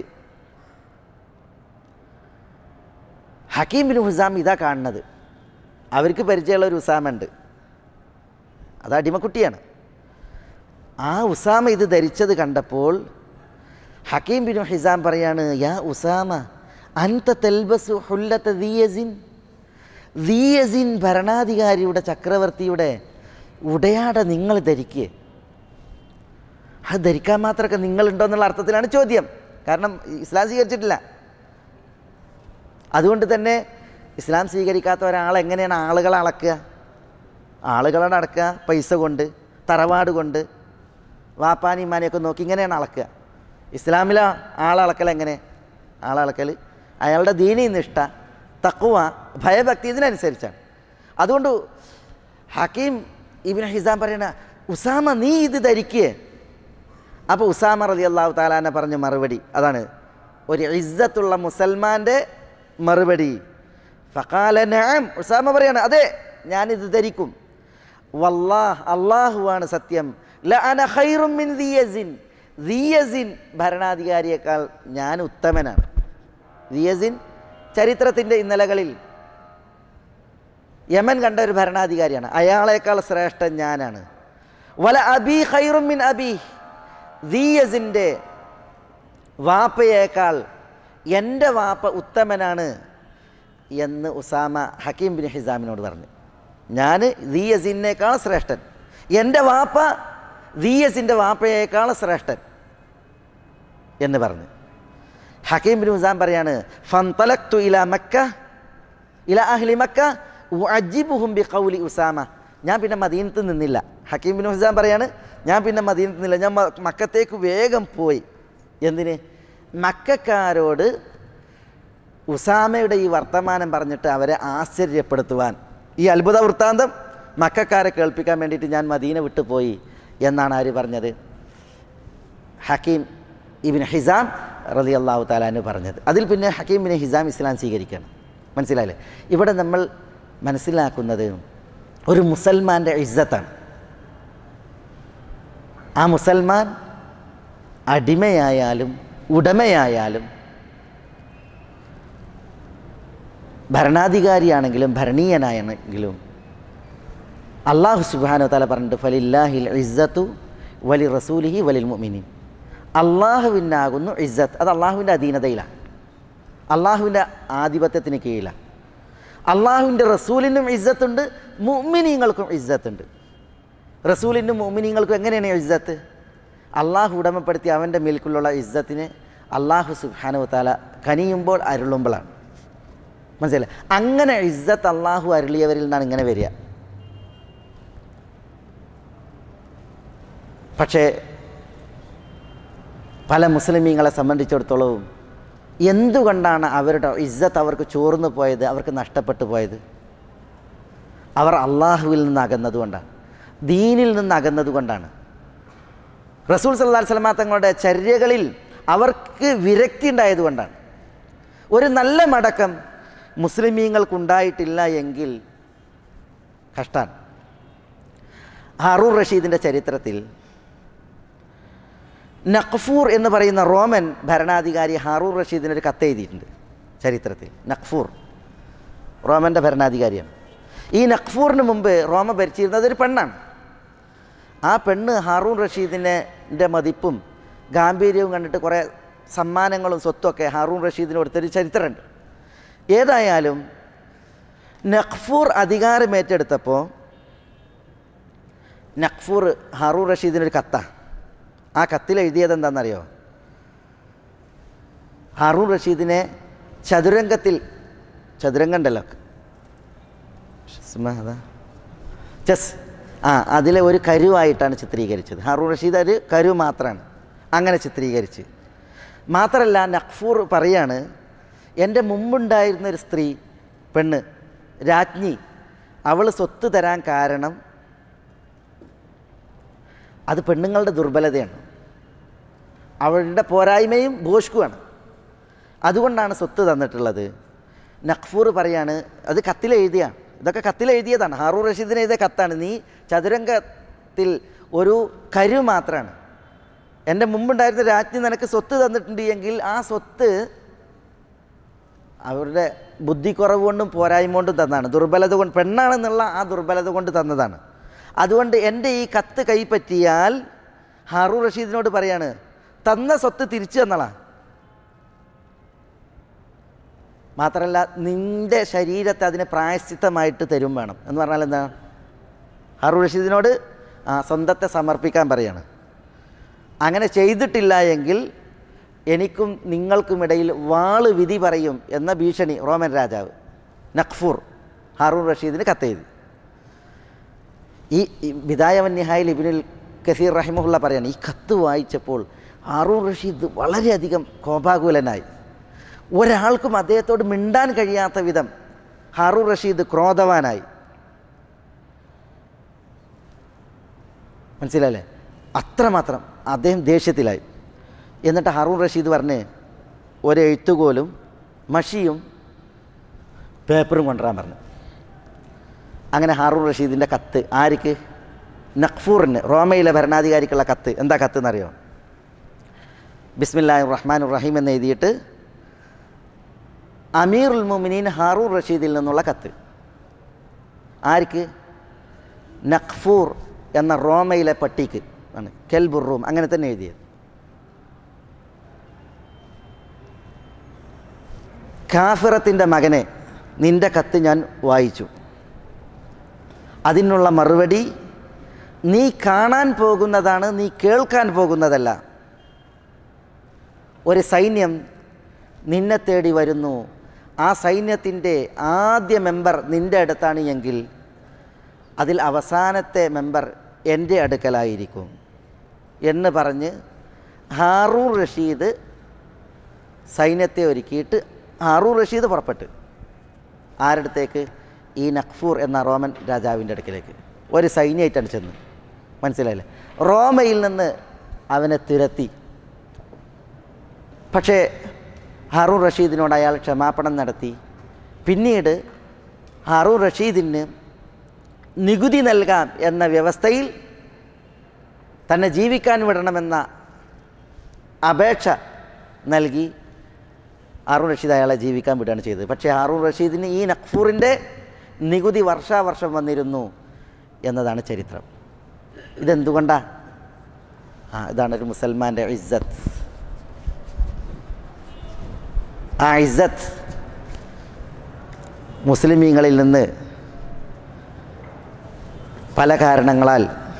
ഹക്കീം ബിൻ ഹിസാം ഇതാ കാണുന്നത്. അവർക്ക് പരിചയമുള്ള ഒരു ഉസാമ ഉണ്ട്, അത് അടിമക്കുട്ടിയാണ്. ആ ഉസാമ ഇത് ധരിച്ചത് കണ്ടപ്പോൾ ഹക്കീം ബിൻ ഹിസാം പറയാണ്, യാ ഉസാമ അൻത തൽബസു ഹുല്ലത ദീ യസീൻ, ദീ യസീൻ ഭരണാധികാരിയുടെ ചക്രവർത്തിയുടെ ഉടയാട നിങ്ങൾ ധരിക്കുക. അത് ധരിക്കാൻ മാത്രമൊക്കെ നിങ്ങളുണ്ടോ എന്നുള്ള അർത്ഥത്തിലാണ് ചോദ്യം. കാരണം ഇസ്ലാം സ്വീകരിച്ചിട്ടില്ല. അതുകൊണ്ട് തന്നെ ഇസ്ലാം സ്വീകരിക്കാത്ത ഒരാളെങ്ങനെയാണ് ആളുകളെ അളക്കുക? ആളുകളെ അടക്കുക പൈസ കൊണ്ട്, തറവാട് കൊണ്ട്, വാപ്പാനിമാനെയൊക്കെ നോക്കി ഇങ്ങനെയാണ് അളക്കുക. ഇസ്ലാമിലെ ആളളക്കൽ എങ്ങനെ? ആളളക്കൽ അയാളുടെ ദീനി നിഷ്ഠ, തഖ്വ, ഭയഭക്തി ഇതിനനുസരിച്ചാണ്. അതുകൊണ്ട് ഹക്കീം ഇബ്നു ഹിസാം പറയണ, ഉസാമ നീ ഇത് ധരിക്കുക. അപ്പോൾ ഉസാമ റളിയല്ലാഹു തആല അൻഹു പറഞ്ഞ മറുപടി അതാണ്, ഒരു ഇസ്സത്തുള്ള മുസൽമാൻ്റെ മറുപടി. ഫഖാല നഅം, ഉസാമ പറയാണ് അതെ ഞാനിത് ധരിക്കും. വല്ലാഹ്, അള്ളാഹുവാണ് സത്യം. ലഅന ഖൈറും മിൻ ദിയസിൻ, ദിയസിൻ ഭരണാധികാരിയേക്കാൾ ഞാൻ ഉത്തമനാണ്. ദിയസിൻ ചരിത്രത്തിൻ്റെ ഇന്നലകളിൽ യമൻ കണ്ട ഒരു ഭരണാധികാരിയാണ്, അയാളേക്കാൾ ശ്രേഷ്ഠൻ ഞാനാണ്. വല അബി ഖൈറും മിൻ അബി, ദിയസിൻ്റെ വാപ്പയേക്കാൾ എൻ്റെ വാപ്പ ഉത്തമനാണ് എന്ന് ഉസാമ ഹക്കീം ബിൻ ഹിസാമിനോട് പറഞ്ഞു. ഞാൻ ദിയസിനേക്കാൾ ശ്രേഷ്ഠൻ, എൻ്റെ വാപ്പ ദിയസിൻ്റെ വാപ്പയേക്കാൾ ശ്രേഷ്ഠൻ എന്ന് പറഞ്ഞു. ഹക്കീം ബിൻ ഹിസാം പറയാണ് ഫന്തലക്തു ഇല മക്ക ഇല അഹ്ലി മക്ക ഉഅജിബുഹും ബിഖൗലി ഉസാമ. ഞാൻ പിന്നെ മദീനത്ത് നിന്നില്ല. ഹക്കീം ബിൻ ഹിസാം പറയാണ് ഞാൻ പിന്നെ മദീനത്ത് നിന്നില്ല, ഞാൻ മക്കത്തേക്ക് വേഗം പോയി. എന്തിന്? മക്കക്കാരോട് ഉസാമയുടെ ഈ വർത്തമാനം പറഞ്ഞിട്ട് അവരെ ആശ്ചര്യപ്പെടുത്തുവാൻ, ഈ അത്ഭുത വൃത്താന്തം മക്കക്കാരെ കേൾപ്പിക്കാൻ വേണ്ടിയിട്ട് ഞാൻ മദീന വിട്ടുപോയി എന്നാണ് ആര് പറഞ്ഞത്? ഹക്കീം ഇബിൻ ഹിസാം റളിയല്ലാഹു തആല അൻഹു പറഞ്ഞത്. അതിൽ പിന്നെ ഹക്കീം ഇബ്നു ഹിസാം ഇസ്ലാം സ്വീകരിക്കണം. മനസ്സിലായില്ലേ? ഇവിടെ നമ്മൾ മനസ്സിലാക്കുന്നത് ഒരു മുസൽമാൻ്റെ ഇസ്സത്താണ്. ആ മുസൽമാൻ അടിമയായാലും ഉടമയായാലും ഭരണാധികാരിയാണെങ്കിലും ഭരണീയനാണെങ്കിലും അല്ലാഹു സുബ്ഹാനഹു വ തആല പറഞ്ഞിട്ട് ഫലില്ലാഹിൽ ഇസ്സത്തു വലി റസൂലിഹി വലിൽ മുഅ്മിനീൻ. അള്ളാഹുവിനാകുന്നു ഇസ്സത്ത്. അത് അള്ളാഹുവിൻ്റെ അധീനതയിലാണ്, അള്ളാഹുവിൻ്റെ ആധിപത്യത്തിന് കീഴിലാണ്. അള്ളാഹുവിൻ്റെ റസൂലിനും ഇസ്സത്തുണ്ട്, മുഅ്മിനീങ്ങൾക്കും ഇസ്സത്തുണ്ട്. റസൂലിനും മുഅ്മിനീങ്ങൾക്കും എങ്ങനെയാണ് ഇസ്സത്ത്? അള്ളാഹു ഉടമപ്പെടുത്തി അവൻ്റെ മേൽക്കുള്ള ഇസ്സത്തിന് അള്ളാഹു സുബ്ഹാനഹു വ തആല കനിയുമ്പോൾ അരുളുമ്പോഴാണ്. മനസ്സിലായി? അങ്ങനെ ഇസ്സത്ത് അള്ളാഹു അരുളിയവരിൽ നിന്നാണ് ഇങ്ങനെ വരിക. പക്ഷേ പല മുസ്ലിമീങ്ങളെ സംബന്ധിച്ചിടത്തോളവും എന്തുകൊണ്ടാണ് അവരുടെ ഇസ്സത്ത് അവർക്ക് ചോർന്നു പോയത്, അവർക്ക് നഷ്ടപ്പെട്ടു പോയത്? അവർ അള്ളാഹുവിൽ നിന്ന് അകന്നതുകൊണ്ടാണ്, ദീനിൽ നിന്ന് അകന്നതുകൊണ്ടാണ്. റസൂൽ സല്ലല്ലാഹു അലൈഹി വസല്ലം തങ്ങളുടെ ചര്യകളിൽ അവർക്ക് വിരക്തി ഉണ്ടായതുകൊണ്ടാണ്. ഒരു നല്ല മടക്കം മുസ്ലിമീങ്ങൾക്കുണ്ടായിട്ടില്ല എങ്കിൽ കഷ്ടാണ്. ഹാറൂൺ റഷീദിൻ്റെ ചരിത്രത്തിൽ നഖ്ഫൂർ എന്ന് പറയുന്ന റോമൻ ഭരണാധികാരി ഹാറൂൺ റഷീദിനൊരു കത്ത് എഴുതിയിട്ടുണ്ട് ചരിത്രത്തിൽ. നഖ്ഫൂർ റോമൻ്റെ ഭരണാധികാരിയാണ്. ഈ നഖ്ഫൂറിന് മുമ്പ് റോമ ഭരിച്ചിരുന്നത് ഒരു പെണ്ണാണ്. ആ പെണ്ണ് ഹാറൂൺ റഷീദിൻ്റെ മതിപ്പും ഗാംഭീര്യവും കണ്ടിട്ട് കുറേ സമ്മാനങ്ങളും സ്വത്തുമൊക്കെ ഹാറൂൺ റഷീദിന് കൊടുത്തൊരു ചരിത്രമുണ്ട്. ഏതായാലും നഖ്ഫൂർ അധികാരമേറ്റെടുത്തപ്പോൾ നഖ്ഫൂർ ഹാറൂൺ റഷീദിനൊരു കത്താണ്. ആ കത്തിൽ എഴുതിയത് എന്താണെന്നറിയോ? ഹാറൂൺ റഷീദിനെ ചതുരംഗത്തിൽ, ചതുരംഗം ഉണ്ടല്ലോ ചെസ്, ആ അതിലെ ഒരു കരുവായിട്ടാണ് ചിത്രീകരിച്ചത്. ഹാറൂൺ റഷീദ് ഒരു കരു മാത്രമാണ് അങ്ങനെ ചിത്രീകരിച്ച്. മാത്രമല്ല നഖ്ഫൂർ പറയാണ്, എൻ്റെ മുമ്പുണ്ടായിരുന്നൊരു സ്ത്രീ, പെണ്ണ്, രാജ്ഞി, അവൾ സ്വത്ത് തരാൻ കാരണം അത് പെണ്ണുങ്ങളുടെ ദുർബലതയാണ്, അവളുടെ പോരായ്മയും ഭോഷ്കുമാണ്. അതുകൊണ്ടാണ് സ്വത്ത് തന്നിട്ടുള്ളത്. നഖ്ഫൂർ പറയാണ്, അത് കത്തിലെഴുതിയാണ്, ഇതൊക്കെ കത്തിലെഴുതിയതാണ്, ഹാറൂൺ റഷീദിന് എഴുതിയ കത്താണ്. നീ ചതുരംഗത്തിൽ ഒരു കരു മാത്രമാണ്, എൻ്റെ മുമ്പുണ്ടായിരുന്ന രാജ്ഞി നിനക്ക് സ്വത്ത് തന്നിട്ടുണ്ട് എങ്കിൽ ആ സ്വത്ത് അവരുടെ ബുദ്ധിക്കുറവ് കൊണ്ടും പോരായ്മ കൊണ്ടും തന്നതാണ്, ദുർബലത കൊണ്ട്, പെണ്ണാണെന്നുള്ള ആ ദുർബലത കൊണ്ട് തന്നതാണ്. അതുകൊണ്ട് എൻ്റെ ഈ കത്ത് കൈപ്പറ്റിയാൽ ഹാറൂൺ റഷീദിനോട് പറയാണ്, തന്ന സ്വത്ത് തിരിച്ചു തന്നളാ, മാത്രമല്ല നിൻ്റെ ശരീരത്തെ അതിന് പ്രായശ്ചിത്തമായിട്ട് തരും വേണം എന്ന് പറഞ്ഞാൽ എന്താ? ഹാറൂൺ റഷീദിനോട് ആ സ്വന്തത്തെ സമർപ്പിക്കാൻ പറയാണ്. അങ്ങനെ ചെയ്തിട്ടില്ല എങ്കിൽ എനിക്കും നിങ്ങൾക്കുമിടയിൽ വാള് വിധി പറയും എന്ന ഭീഷണി റോമൻ രാജാവ് നഖ്ഫൂർ ഹാറൂൺ റഷീദിന് കത്തെഴുതി. ഈ ബിദായ വൻ നിഹായിൽ ഇബ്നുൽ കസീർ റഹിമഹുള്ള പറയാണ്, ഈ കത്ത് വായിച്ചപ്പോൾ ഹാറൂൺ റഷീദ് വളരെയധികം കോപാകുലനായി. ഒരാൾക്കും അദ്ദേഹത്തോട് മിണ്ടാൻ കഴിയാത്ത വിധം ഹാറൂൺ റഷീദ് ക്രോധവാനായി. മനസ്സിലായില്ലേ? അത്രമാത്രം അദ്ദേഹം ദേഷ്യത്തിലായി. എന്നിട്ട് ഹാറൂൺ റഷീദ് പറഞ്ഞ്, ഒരു എഴുത്തുകോലും മഷിയും പേപ്പറും കൊണ്ടുവരാൻ പറഞ്ഞു. അങ്ങനെ ഹാറൂൺ റഷീദിൻ്റെ കത്ത് ആർക്ക്? നഖ്ഫൂറിന്, റോമയിലെ ഭരണാധികാരിക്കുള്ള കത്ത്. എന്താ കത്ത് എന്നറിയോ? ബിസ്മില്ലാഹിർ റഹ്മാനിർ റഹീം എന്ന് എഴുതിയിട്ട് അമീറുൽ മുഅ്മിനീൻ ഹാറൂൺ റഷീദിൽ നിന്നുള്ള കത്ത്. ആർക്ക്? നഖ്ഫൂർ എന്ന റോമയിലെ പട്ടിക്ക് ആണ്, കെൽബുർ റൂം, അങ്ങനെ തന്നെ എഴുതിയത്. കാഫിറത്തിൻ്റെ മകനെ, നിൻ്റെ കത്ത് ഞാൻ വായിച്ചു. അതിനുള്ള മറുപടി നീ കാണാൻ പോകുന്നതാണ്, നീ കേൾക്കാൻ പോകുന്നതല്ല. ഒരു സൈന്യം നിന്നെ തേടി വരുന്നു, ആ സൈന്യത്തിൻ്റെ ആദ്യ മെമ്പർ നിൻ്റെ അടുത്താണ് എങ്കിൽ അതിൽ അവസാനത്തെ മെമ്പർ എൻ്റെ അടുക്കലായിരിക്കും എന്ന് പറഞ്ഞ് ഹാറൂൺ റഷീദ് സൈന്യത്തെ ഒരുക്കിയിട്ട് ഹാറൂൺ റഷീദ് പുറപ്പെട്ട് ആരടുത്തേക്ക്? ഈ നഖ്ഫൂർ എന്ന റോമൻ രാജാവിൻ്റെ അടുക്കിലേക്ക് ഒരു സൈന്യമായിട്ടാണ് ചെന്ന്. മനസ്സിലായില്ലേ? റോമയിൽ നിന്ന് അവനെ തുരത്തി. പക്ഷേ ഹാറൂൺ റഷീദിനോട് അയാൾ ക്ഷമാപണം നടത്തി. പിന്നീട് ഹാറൂൺ റഷീദിന് നികുതി നൽകാം എന്ന വ്യവസ്ഥയിൽ തന്നെ ജീവിക്കാൻ വിടണമെന്ന അപേക്ഷ നൽകി ഹാറൂൺ റഷീദ് അയാളെ ജീവിക്കാൻ വിടുകയാണ് ചെയ്തത്. പക്ഷേ ഹാറൂൺ റഷീദിന് ഈ നഖ്ഫൂറിൻ്റെ നികുതി വർഷാവർഷം വന്നിരുന്നു എന്നതാണ് ചരിത്രം. ഇതെന്തുകൊണ്ടാണ്? ആ ഇതാണ് ഒരു മുസൽമാൻ്റെ ഇസ്സത്ത്. ആ ഇസ്സത്ത് മുസ്ലിമീങ്ങളിൽ നിന്ന് പല കാരണങ്ങളാൽ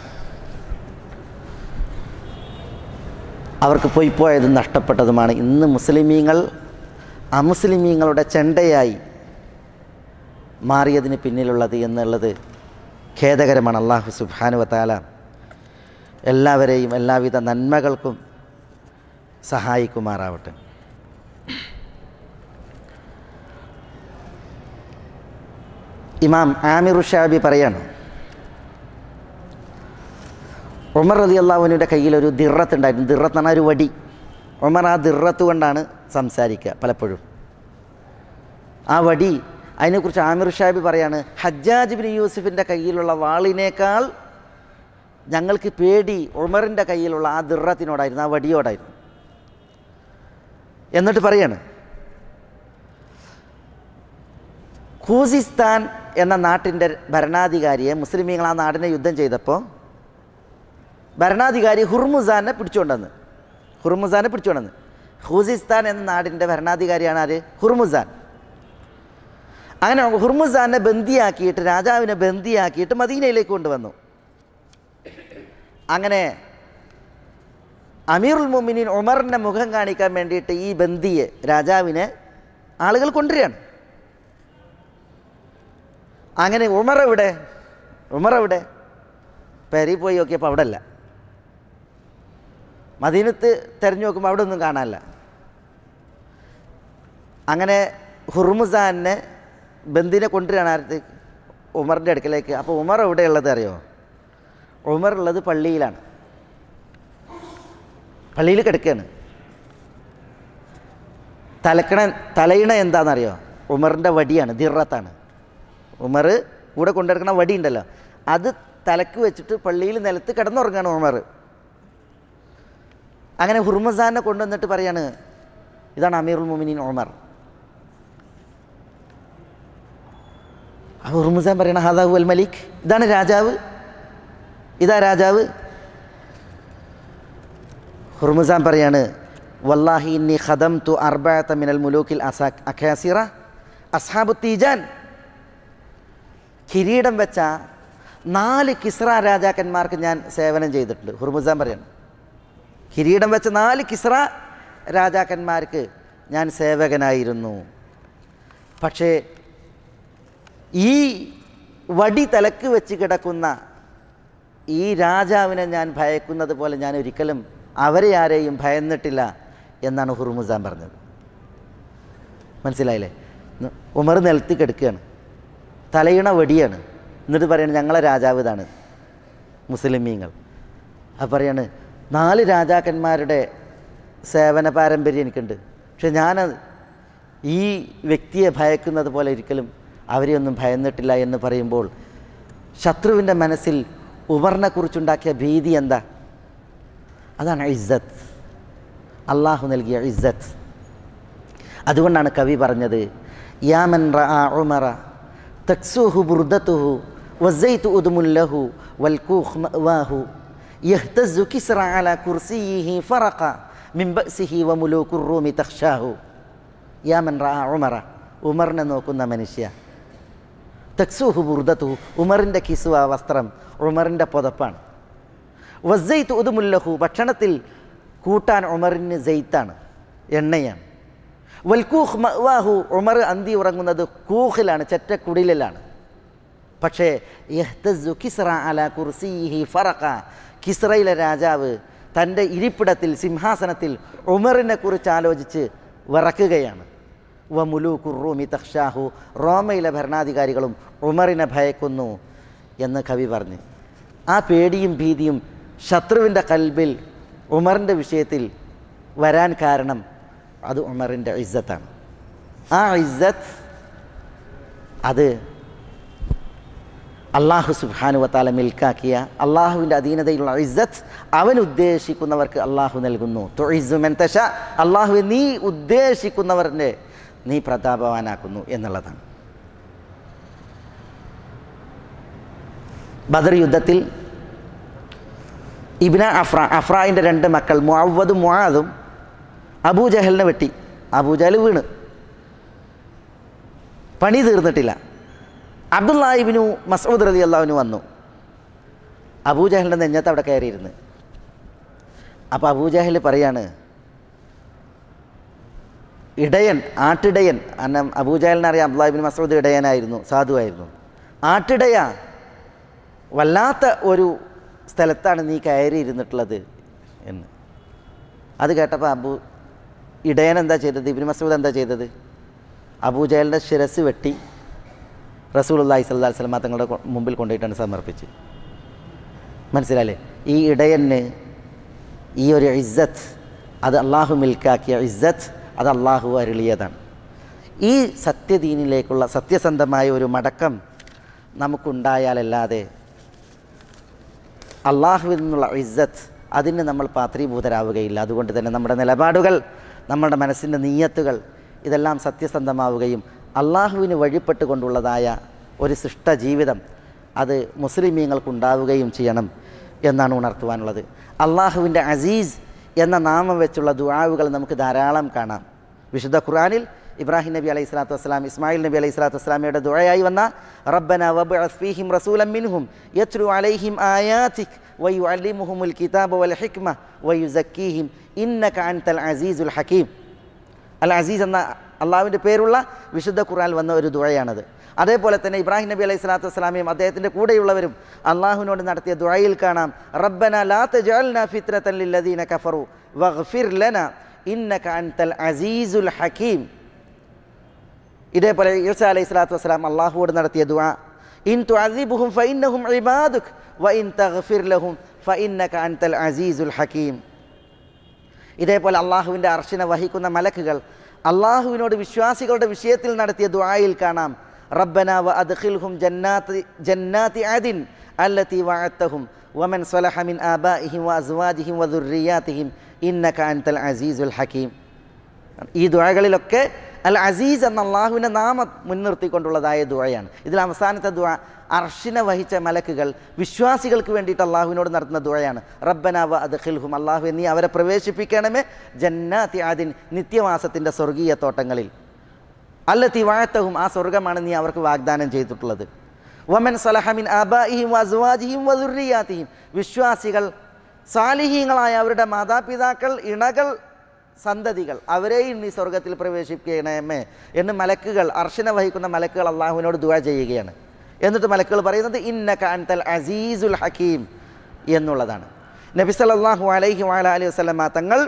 അവർക്ക് പോയിപ്പോയതും നഷ്ടപ്പെട്ടതുമാണ്. ഇന്ന് മുസ്ലിമീങ്ങൾ അമുസ്ലിമീങ്ങളുടെ ചെണ്ടയായി മാറിയതിന് പിന്നിലുള്ളത് എന്നുള്ളത് ഖേദകരമാണ്. അല്ലാഹു സുബ്ഹാനഹു വ തആല എല്ലാവരെയും എല്ലാവിധ നന്മകൾക്കും സഹായിക്കുമാറാവട്ടെ. ഇമാം ആമിർ ഷാബി പറയാണ്, ഉമർ റളിയല്ലാഹു അൻഹുവിൻ്റെ കയ്യിൽ ഒരു ദിറത്ത് ഉണ്ടായിരുന്നു. ദിറത്ത് എന്ന് പറഞ്ഞാൽ ഒരു വടി. ഉമർ ആ ദിറത്ത് കൊണ്ടാണ് സംസാരിക്കുക പലപ്പോഴും. ആ വടി, അതിനെക്കുറിച്ച് ആമിർ ഷാബി പറയാണ്, ഹജ്ജാജ് ഇബ്നു യൂസുഫിൻ്റെ കയ്യിലുള്ള വാളിനേക്കാൾ ഞങ്ങൾക്ക് പേടി ഉമറിൻ്റെ കയ്യിലുള്ള ആ ദിറത്തിനോടായിരുന്നു, ആ വടിയോടായിരുന്നു. എന്നിട്ട് പറയാണ്, ഖൂസിസ്ഥാൻ എന്ന നാട്ടിൻ്റെ ഭരണാധികാരിയെ മുസ്ലിമീങ്ങൾ ആ നാടിനെ യുദ്ധം ചെയ്തപ്പോൾ ഭരണാധികാരി ഹുർമുസാനെ പിടിച്ചുകൊണ്ടെന്ന് ഹുർമുസാനെ പിടിച്ചുകൊണ്ടെന്ന് ഖൂസിസ്ഥാൻ എന്ന നാടിൻ്റെ ഭരണാധികാരിയാണ് ആര്? ഹുർമുസാൻ. അങ്ങനെ ഹുർമുസാനെ ബന്ദിയാക്കിയിട്ട്, രാജാവിനെ ബന്ദിയാക്കിയിട്ട് മദീനയിലേക്ക് കൊണ്ടുവന്നു. അങ്ങനെ അമീറുൽ മുഅ്മിനീൻ ഉമറിൻ്റെ മുഖം കാണിക്കാൻ വേണ്ടിയിട്ട് ഈ ബന്ദിയെ, രാജാവിനെ ആളുകൾ കൊണ്ടുവരികയാണ്. അങ്ങനെ ഉമർ എവിടെ? ഉമർ എവിടെ? പെരി പോയി നോക്കിയപ്പോൾ അവിടെ അല്ല. മദീനത്ത് തിരഞ്ഞു നോക്കുമ്പോൾ അവിടെ ഒന്നും കാണാനില്ല. അങ്ങനെ ഹുർമുസാനെ ബന്ദിനെ കൊണ്ടുവരികയാണ് ആരത്ത്? ഉമറിൻ്റെ അടുക്കലേക്ക്. അപ്പോൾ ഉമർ എവിടെയുള്ളത് അറിയോ? ഉമർ ഉള്ളത് പള്ളിയിലാണ്. പള്ളിയിൽ കിടക്കുകയാണ്. തലക്കണ തലയിണ എന്താണെന്നറിയോ? ഉമറിൻ്റെ വടിയാണ്, ദിറത്താണ്. ഉമർ കൂടെ കൊണ്ടെടുക്കുന്ന വടി ഉണ്ടല്ലോ, അത് തലക്ക് വെച്ചിട്ട് പള്ളിയിൽ നിലത്ത് കിടന്നുറങ്ങാണ് ഉമർ. അങ്ങനെ ഹുർമുസാനെ കൊണ്ടുവന്നിട്ട് പറയാണ്, ഇതാണ് അമീറുൽ മുഅ്മിനീൻ ഉമർ. ഹുർമുസാൻ പറയണ ഹാദാ ഹുവൽ മലിക്, ഇതാണ് രാജാവ്, ഇതാ രാജാവ്. ഹുർമുസാൻ പറയാണ്, വല്ലാഹി ഇന്നി ഖദംതു അർബഅത മിനൽ മുലൂക്കിൽ അഖാസിറ അസ്ഹാബു തീജാൻ. കിരീടം വെച്ച നാല് കിസ്ര രാജാക്കന്മാർക്ക് ഞാൻ സേവനം ചെയ്തിട്ടുണ്ട്. ഹുർമുസാൻ പറയാണ്, കിരീടം വെച്ച നാല് കിസ്ര രാജാക്കന്മാർക്ക് ഞാൻ സേവകനായിരുന്നു. പക്ഷേ ഈ വടി തലക്ക് വെച്ച് കിടക്കുന്ന ഈ രാജാവിനെ ഞാൻ ഭയക്കുന്നത് പോലെ ഞാൻ ഒരിക്കലും അവരെ ആരെയും ഭയന്നിട്ടില്ല എന്നാണ് ഹുർമുസാൻ പറഞ്ഞത്. മനസ്സിലായില്ലേ? ഉമർ നിലത്ത് കിടക്കുകയാണ്, തലയിണ വടിയാണ്. എന്നിട്ട് പറയാണ്, ഞങ്ങളെ രാജാവ് ഇതാണ്, മുസ്ലിമീങ്ങൾ. അത് പറയാണ്, നാല് രാജാക്കന്മാരുടെ സേവന പാരമ്പര്യം എനിക്കുണ്ട്. പക്ഷെ ഞാൻ ഈ വ്യക്തിയെ ഭയക്കുന്നത് പോലെ ഒരിക്കലും അവരെയൊന്നും ഭയന്നിട്ടില്ല എന്ന് പറയുമ്പോൾ ശത്രുവിൻ്റെ മനസ്സിൽ ഉമറിനെ കുറിച്ചുണ്ടാക്കിയ ഭീതി എന്താ? അതാണ് ഇസ്സത്ത്, അള്ളാഹു നൽകിയ ഇസ്സത്ത്. അതുകൊണ്ടാണ് കവി പറഞ്ഞത്, യാ മൻ റഅ ഉമറ തക്സുഹു ബുർദതുഹു വസൈതു ഉദ്മുല്ലഹു വൽകൂഖ് മഅവാഹു യഹ്തസു കിസ്റ അലാ കുർസിയിഹി ഫറഖ മിൻ ബഅസിഹി വമുലൂകുർ റൂമി തഖ്ശാഹു. യാ മൻ റഅ ഉമറ, ഉമറിനെ നോക്കുന്ന മനുഷ്യ, തക്സുഹു ബുർദതുഹു, ഉമറിൻ്റെ കിസ്വ വസ്ത്രം ഉമറിൻ്റെ പുതപ്പാണ്. വസൈതു ഉദ്മുല്ലഹു, ഭക്ഷണത്തിൽ കൂട്ടാൻ ഉമറിന് സെയ്ത്താണ്, എണ്ണയാണ്. വൽകൂഖ് മഅവാഹു, ഉമർ അന്തി ഉറങ്ങുന്നത് കൂഖിലാണ്, ചെറ്റക്കുടിലാണ്. പക്ഷേ യഹ്തസു കിസ്റ അലാ കുർസിയിഹി ഫറഖ, കിസ്റയിലെ രാജാവ് തൻ്റെ ഇരിപ്പിടത്തിൽ സിംഹാസനത്തിൽ ഉമറിനെ കുറിച്ച് ആലോചിച്ച് വിറക്കുകയാണ്. വ മുലൂകുർ റൂമി തഖ്ശാഹു, റോമയിലെ ഭരണാധികാരികളും ഉമറിനെ ഭയക്കുന്നു എന്ന് കവി പറഞ്ഞ്. ആ പേടിയും ഭീതിയും ശത്രുവിൻ്റെ കൽബിൽ ഉമറിൻ്റെ വിഷയത്തിൽ വരാൻ കാരണം അത് ഉമറിൻ്റെ ഇസ്സത്താണ്. ആ ഇസ്സത്ത് അത് അള്ളാഹു സുബ്ഹാനഹു വ തആല മിൽക്കാക്കിയ അള്ളാഹുവിൻ്റെ അധീനതയിലുള്ള ഇസ്സത്ത് അവൻ ഉദ്ദേശിക്കുന്നവർക്ക് അള്ളാഹു നൽകുന്നു. തുഇസ്സു മൻ തശാ, അള്ളാഹുവെ നീ ഉദ്ദേശിക്കുന്നവരുടെ നീ പ്രതാപവാനാക്കുന്നു എന്നുള്ളതാണ്. ബദർ യുദ്ധത്തിൽ ഇബ്ന അഫ്ര, അഫ്രായിൻ്റെ രണ്ട് മക്കൾ മുഅവ്വദും മുആദും അബൂജഹലിനെ വെട്ടി. അബൂജഹൽ വീണ്, പണി തീർന്നിട്ടില്ല. അബ്ദുല്ലാഹി ഇബ്നു മസ്ഊദ് റളിയല്ലാഹു അൻഹു വന്നു. അബൂജഹലിൻ്റെ നെഞ്ഞത്ത് അവിടെ കയറിയിരുന്ന്. അപ്പോൾ അബൂജഹൽ പറയാണ്, ഇടയൻ, ആട്ടിടയൻ, അന്നം അബൂജഹലിനെ അറിയാം, അബ്ദുല്ലാഹി ഇബ്നു മസ്ഊദ് ഇടയനായിരുന്നു, സാധുവായിരുന്നു. ആട്ടിടയ, വല്ലാത്ത ഒരു സ്ഥലത്താണ് നീ കയറി ഇരുന്നിട്ടുള്ളത് എന്ന്. അത് കേട്ടപ്പോൾ അബു ഇടയൻ എന്താ ചെയ്തത്? ഇബ്നു മസ്ഊദ് എന്താ ചെയ്തത്? അബൂജഹലിൻ്റെ ശിരസ് വെട്ടി റസൂലുള്ളാഹി സ്വല്ലല്ലാഹു അലൈഹി വസല്ലം തങ്ങളുടെ മുമ്പിൽ കൊണ്ടുപോയിട്ടാണ് സമർപ്പിച്ച്. മനസ്സിലായില്ലേ? ഈ ഇടയന് ഈ ഒരു ഇസ്സത്ത്, അത് അള്ളാഹു മിൽക്കാക്കിയ ഇസ്സത്ത്, അത് അള്ളാഹു അരുളിയതാണ്. ഈ സത്യദീനിലേക്കുള്ള സത്യസന്ധമായ ഒരു മടക്കം നമുക്കുണ്ടായാലല്ലാതെ അള്ളാഹുവിൽ നിന്നുള്ള ഇസ്സത്ത് അതിന് നമ്മൾ പാത്രീഭൂതരാവുകയില്ല. അതുകൊണ്ട് തന്നെ നമ്മുടെ നിലപാടുകൾ, നമ്മുടെ മനസ്സിൻ്റെ നീയത്തുകൾ ഇതെല്ലാം സത്യസന്ധമാവുകയും അള്ളാഹുവിന് വഴിപ്പെട്ടുകൊണ്ടുള്ളതായ ഒരു സൃഷ്ട ജീവിതം അത് മുസ്ലിമീങ്ങൾക്കുണ്ടാവുകയും ചെയ്യണം എന്നാണ് ഉണർത്തുവാനുള്ളത്. അള്ളാഹുവിൻ്റെ അസീസ് എന്ന നാമം വെച്ചുള്ള ദുആവുകൾ നമുക്ക് ധാരാളം കാണാം. വിശുദ്ധ ഖുർആനിൽ ഇബ്രാഹിം നബി അലൈഹി സ്വലാത്തു വസ്സലാം, ഇസ്മായിൽ നബി അലൈഹി സ്വലാത്തു വസ്സലാമയുടെ ദുആയായി വന്ന റബ്ബന വബ്അസ് ഫീഹിം റസൂലൻ മിൻഹും യത്ലു അലൈഹിം ആയാതിക് വയുഅല്ലിമുഹുമുൽ കിതാബ വൽ ഹിക്മ വയുസക്കീഹിം ഇന്നക അൻതൽ അസീസുൽ ഹകീം. അൽ അസീസ് എന്ന അള്ളാഹുവിൻ്റെ പേരുള്ള വിശുദ്ധ ഖുർആനിൽ വന്ന ഒരു ദുആയാണത്. അതേപോലെ തന്നെ ഇബ്രാഹിം നബി അലൈഹി സ്വലാത്തു വസ്സലാമയും അദ്ദേഹത്തിൻ്റെ കൂടെയുള്ളവരും അള്ളാഹുവിനോട് നടത്തിയ ദുആയിൽ കാണാം, റബ്ബന ലാ തജഅൽനാ ഫിത്രതൻ ലില്ലദീന കഫറു വഗ്ഫിർ ലനാ ഇന്നക അൻതൽ അസീസുൽ ഹകീം. ഇതേപോലെ ഈസ അലൈഹി സ്വലാത്തു വസ്സലാം അള്ളാഹുവോട് നടത്തിയ ദുആ, ഇൻ തുഅസിബുഹും ഫഇന്നഹും ഇബാദുക് വഇൻ തഗ്ഫിർ ലഹും ഫഇന്നക അൻതൽ അസീസുൽ ഹകീം. ഇതേപോലെ അള്ളാഹുവിൻ്റെ അർശിനെ വഹിക്കുന്ന മലക്കുകൾ അള്ളാഹുവിനോട് വിശ്വാസികളുടെ വിഷയത്തിൽ നടത്തിയ ദുആയിൽ കാണാം, റബ്ബന വഅദ്ഖിൽഹും ജന്നാതി ജന്നാതി അദിൻ അല്ലതി വഅദ്തഹും വമൻ സ്വലഹ മിൻ ആബാഇഹിം വഅസ്വാജിഹിം വദുർരിയാതിഹിം ഇന്നക അൻതൽ അസീസുൽ ഹകീം. ഈ ദുആകളിലൊക്കെ അൽ അസീസ് എന്ന അള്ളാഹുവിൻ്റെ നാമം മുൻനിർത്തിക്കൊണ്ടുള്ളതായ ദുആയാണ്. ഇതിൽ അവസാനത്തെ ദുആ അർശിനെ വഹിച്ച മലക്കുകൾ വിശ്വാസികൾക്ക് വേണ്ടിയിട്ട് അള്ളാഹുവിനോട് നടത്തുന്ന ദുആയാണ്, റബ്ബന വഅദ്ഖിൽഹും, അള്ളാഹു നീ അവരെ പ്രവേശിപ്പിക്കണമേ ജന്നാതി ആദിൻ, നിത്യവാസത്തിൻ്റെ സ്വർഗീയ തോട്ടങ്ങളിൽ, അല്ലതി വഅദ്തഹും, ആ സ്വർഗ്ഗമാണ് നീ അവർക്ക് വാഗ്ദാനം ചെയ്തിട്ടുള്ളത്, വമൻ സ്വലഹ മിൻ ആബാഇഹിം വഅസ്വാജിഹിം വദുർരിയാതിഹിം, വിശ്വാസികൾ സാലിഹീങ്ങളായ അവരുടെ മാതാപിതാക്കൾ, ഇണകൾ, സന്തതികൾ, അവരെയും നീ സ്വർഗത്തിൽ പ്രവേശിപ്പിക്കണമേ എന്ന് മലക്കുകൾ, അർശിനെ വഹിക്കുന്ന മലക്കുകൾ അള്ളാഹുവിനോട് ദുആ ചെയ്യുകയാണ്. എന്നിട്ട് മലക്കുകൾ പറയുന്നത് ഇന്നക അൻതൽ അസീസുൽ ഹകീം എന്നുള്ളതാണ്. നബി സല്ലല്ലാഹു അലൈഹി വഅലൈഹി വസല്ലമ തങ്ങൾ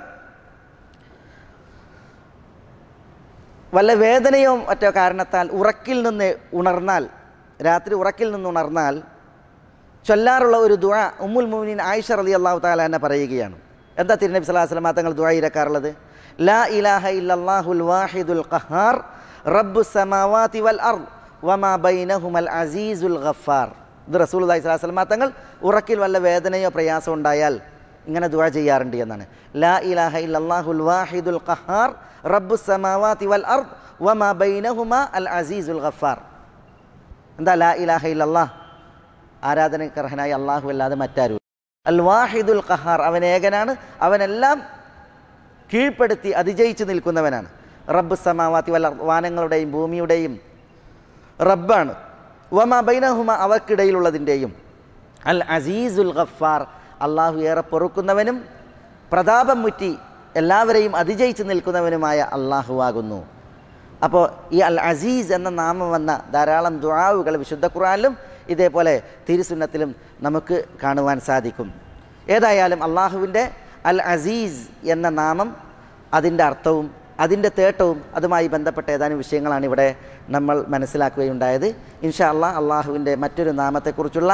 വല്ല വേദനയോ മറ്റോ കാരണത്താൽ ഉറക്കിൽ നിന്ന് ഉണർന്നാൽ, രാത്രി ഉറക്കിൽ നിന്ന് ഉണർന്നാൽ ചൊല്ലാറുള്ള ഒരു ദുആ ഉമ്മുൽ മുഅ്മിനീൻ ആയിഷ റളിയല്ലാഹു തആല അൻഹ പറയുകയാണ്. എന്താ തിരുനബി സല്ലല്ലാഹു അലൈഹി വസല്ലമ തങ്ങൾ ദുആ ഇരക്കാറുള്ളത്? ലാ ഇലാഹ ഇല്ലല്ലാഹുൽ വാഹിദുൽ ഖഹാർ റബ്ബുസ് സമാവാതി വൽ അർദ് വമാ ബൈനഹുമൽ അസീസുൽ ഗഫാർ. ഇത് റസൂലുള്ളാഹി സ്വല്ലല്ലാഹു അലൈഹി വസല്ലം തങ്ങൾ ഉറക്കിൽ വല്ല വേദനയോ പ്രയാസമോ ഉണ്ടായാൽ ഇങ്ങനെ ദുആ ചെയ്യാറുണ്ട് എന്നാണ്. ലാ ഇലാഹ ഇല്ലല്ലാഹുൽ വാഹിദുൽ ഖഹാർ റബ്ബുസ് സമാവാതി വൽ അർദ് വമാ ബൈനഹുമാ അൽ അസീസുൽ ഗഫാർ. എന്താ ലാ ഇലാഹ ഇല്ലല്ലാഹ്? ആരാധനക്കർഹനായ അല്ലാഹു അല്ലാതെ മറ്റാരും. അൽ വാഹിദുൽ ഖഹാർ, അവൻ ഏകനാണ്, അവനെല്ലാം കീഴ്പ്പെടുത്തി അതിജയിച്ച് നിൽക്കുന്നവനാണ്. റബ്ബ് സമാവാതി വൽ അർദ്, വാനങ്ങളുടെയും ഭൂമിയുടെയും റബ്ബാണ്. വമാ ബൈനഹുമ, അവക്കിടയിലുള്ളതിൻ്റെയും. അൽ അസീസുൽ ഗഫാർ, അള്ളാഹു ഏറെ പൊറുക്കുന്നവനും പ്രതാപം മുറ്റി എല്ലാവരെയും അതിജയിച്ച് നിൽക്കുന്നവനുമായ അള്ളാഹുവാകുന്നു. അപ്പോൾ ഈ അൽ അസീസ് എന്ന നാമം വന്ന ധാരാളം ദുആവുകൾ വിശുദ്ധ ഖുർആനിലും ഇതേപോലെ തിരുസുന്നത്തിലും നമുക്ക് കാണുവാൻ സാധിക്കും. ഏതായാലും അള്ളാഹുവിൻ്റെ അൽ അസീസ് എന്ന നാമം, അതിൻ്റെ അർത്ഥവും അതിൻ്റെ തേട്ടവും അതുമായി ബന്ധപ്പെട്ട ഏതാനും വിഷയങ്ങളാണ് ഇവിടെ നമ്മൾ മനസ്സിലാക്കുകയുണ്ടായത്. ഇൻഷാ അല്ലാഹ് അള്ളാഹുവിൻ്റെ മറ്റൊരു നാമത്തെക്കുറിച്ചുള്ള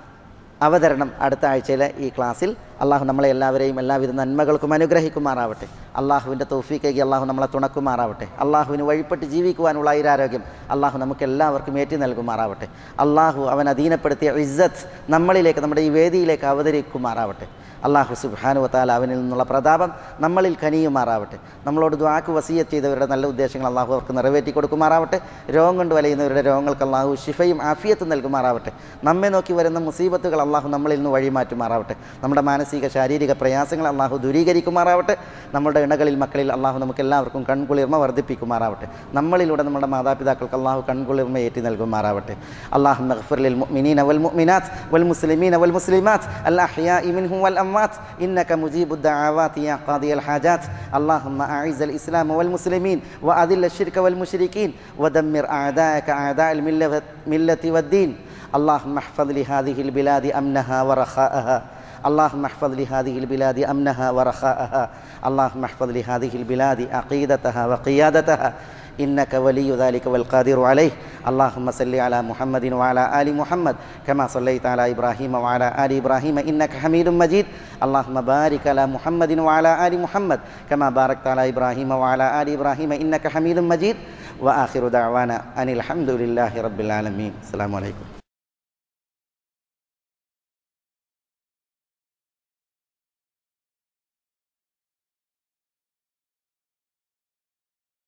അവതരണം അടുത്ത ആഴ്ചയിലെ ഈ ക്ലാസ്സിൽ. അള്ളാഹു നമ്മളെ എല്ലാവരെയും എല്ലാവിധ നന്മകൾക്കും അനുഗ്രഹിക്കുമാറാവട്ടെ. അള്ളാഹുവിൻ്റെ തൗഫീഖേക്ക് അള്ളാഹു നമ്മളെ തുണക്കുമാറാവട്ടെ. അള്ളാഹുവിന് വഴിപ്പെട്ട് ജീവിക്കുവാനുള്ള ഐരാരോഗ്യം അള്ളാഹു നമുക്ക് എല്ലാവർക്കും ഏറ്റി നൽകുമാറാവട്ടെ. അള്ളാഹു അവൻ അധീനപ്പെടുത്തിയ ഇസ്സത്ത് നമ്മളിലേക്ക്, നമ്മുടെ ഈ വേദിയിലേക്ക് അവതരിക്കുമാറാവട്ടെ. അള്ളാഹു സുബ്ഹാനഹു വ തആല അവനിൽ നിന്നുള്ള പ്രതാപം നമ്മളിൽ കനിയുമാറാവട്ടെ. നമ്മളോട് ദുആക്ക് വസിയ്യത്ത് ചെയ്തവരുടെ നല്ല ഉദ്ദേശങ്ങൾ അള്ളാഹു അവർക്ക് നിറവേറ്റി കൊടുക്കുമാറാവട്ടെ. രോഗം കൊണ്ട് വലയുന്നവരുടെ രോഗങ്ങൾക്ക് അള്ളാഹു ശിഫയും ആഫിയത്തും നൽകുമാറാവട്ടെ. നമ്മെ നോക്കി വരുന്ന മുസീബത്തുകൾ അള്ളാഹു നമ്മളിൽ നിന്ന് വഴിമാറ്റുമാറാവട്ടെ. നമ്മുടെ മാനസിക ശാരീരിക പ്രയാസങ്ങൾ അള്ളാഹു ദൂരീകരിക്കുമാറാവട്ടെ. നമ്മുടെ ഇണകളിൽ മക്കളിൽ അള്ളാഹു നമുക്ക് എല്ലാവർക്കും കൺകുളിർമ വർദ്ധിപ്പിക്കുമാറാവട്ടെ. നമ്മളിലൂടെ നമ്മുടെ മാതാപിതാക്കൾക്ക് അള്ളാഹു കൺകുളിർമ ഏറ്റി നൽകുമാറാവട്ടെ. അല്ലാഹുമ്മ ഗ്ഫിർ ലിൽ മുഅ്മിനീന വൽ മുഅ്മിനാത്ത് വൽ മുസ്ലിമീന വൽ മുസ്ലിമാത്ത് അൽ അഹ്യാഇ മിൻഹും വൽ أموات إنك مجيب الدعوات يا قاضي الحاجات. اللهم أعز الإسلام والمسلمين وأذل الشرك والمشركين ودمر أعداءك أعداء الملة والدين. اللهم احفظ لهذه البلاد أمنها ورخاءها. اللهم احفظ لهذه البلاد أمنها ورخاءها. اللهم احفظ لهذه البلاد عقيدتها وقيادتها إنك ولي ذلك والقادر عليه. اللهم صل على محمد وعلى آل محمد كما صليت على إبراهيم وعلى آل إبراهيم إنك حميد مجيد. اللهم بارك على محمد وعلى آل محمد كما باركت على إبراهيم وعلى آل إبراهيم إنك حميد مجيد. وآخر دعوانا أن الحمد لله رب العالمين. السلام عليكم.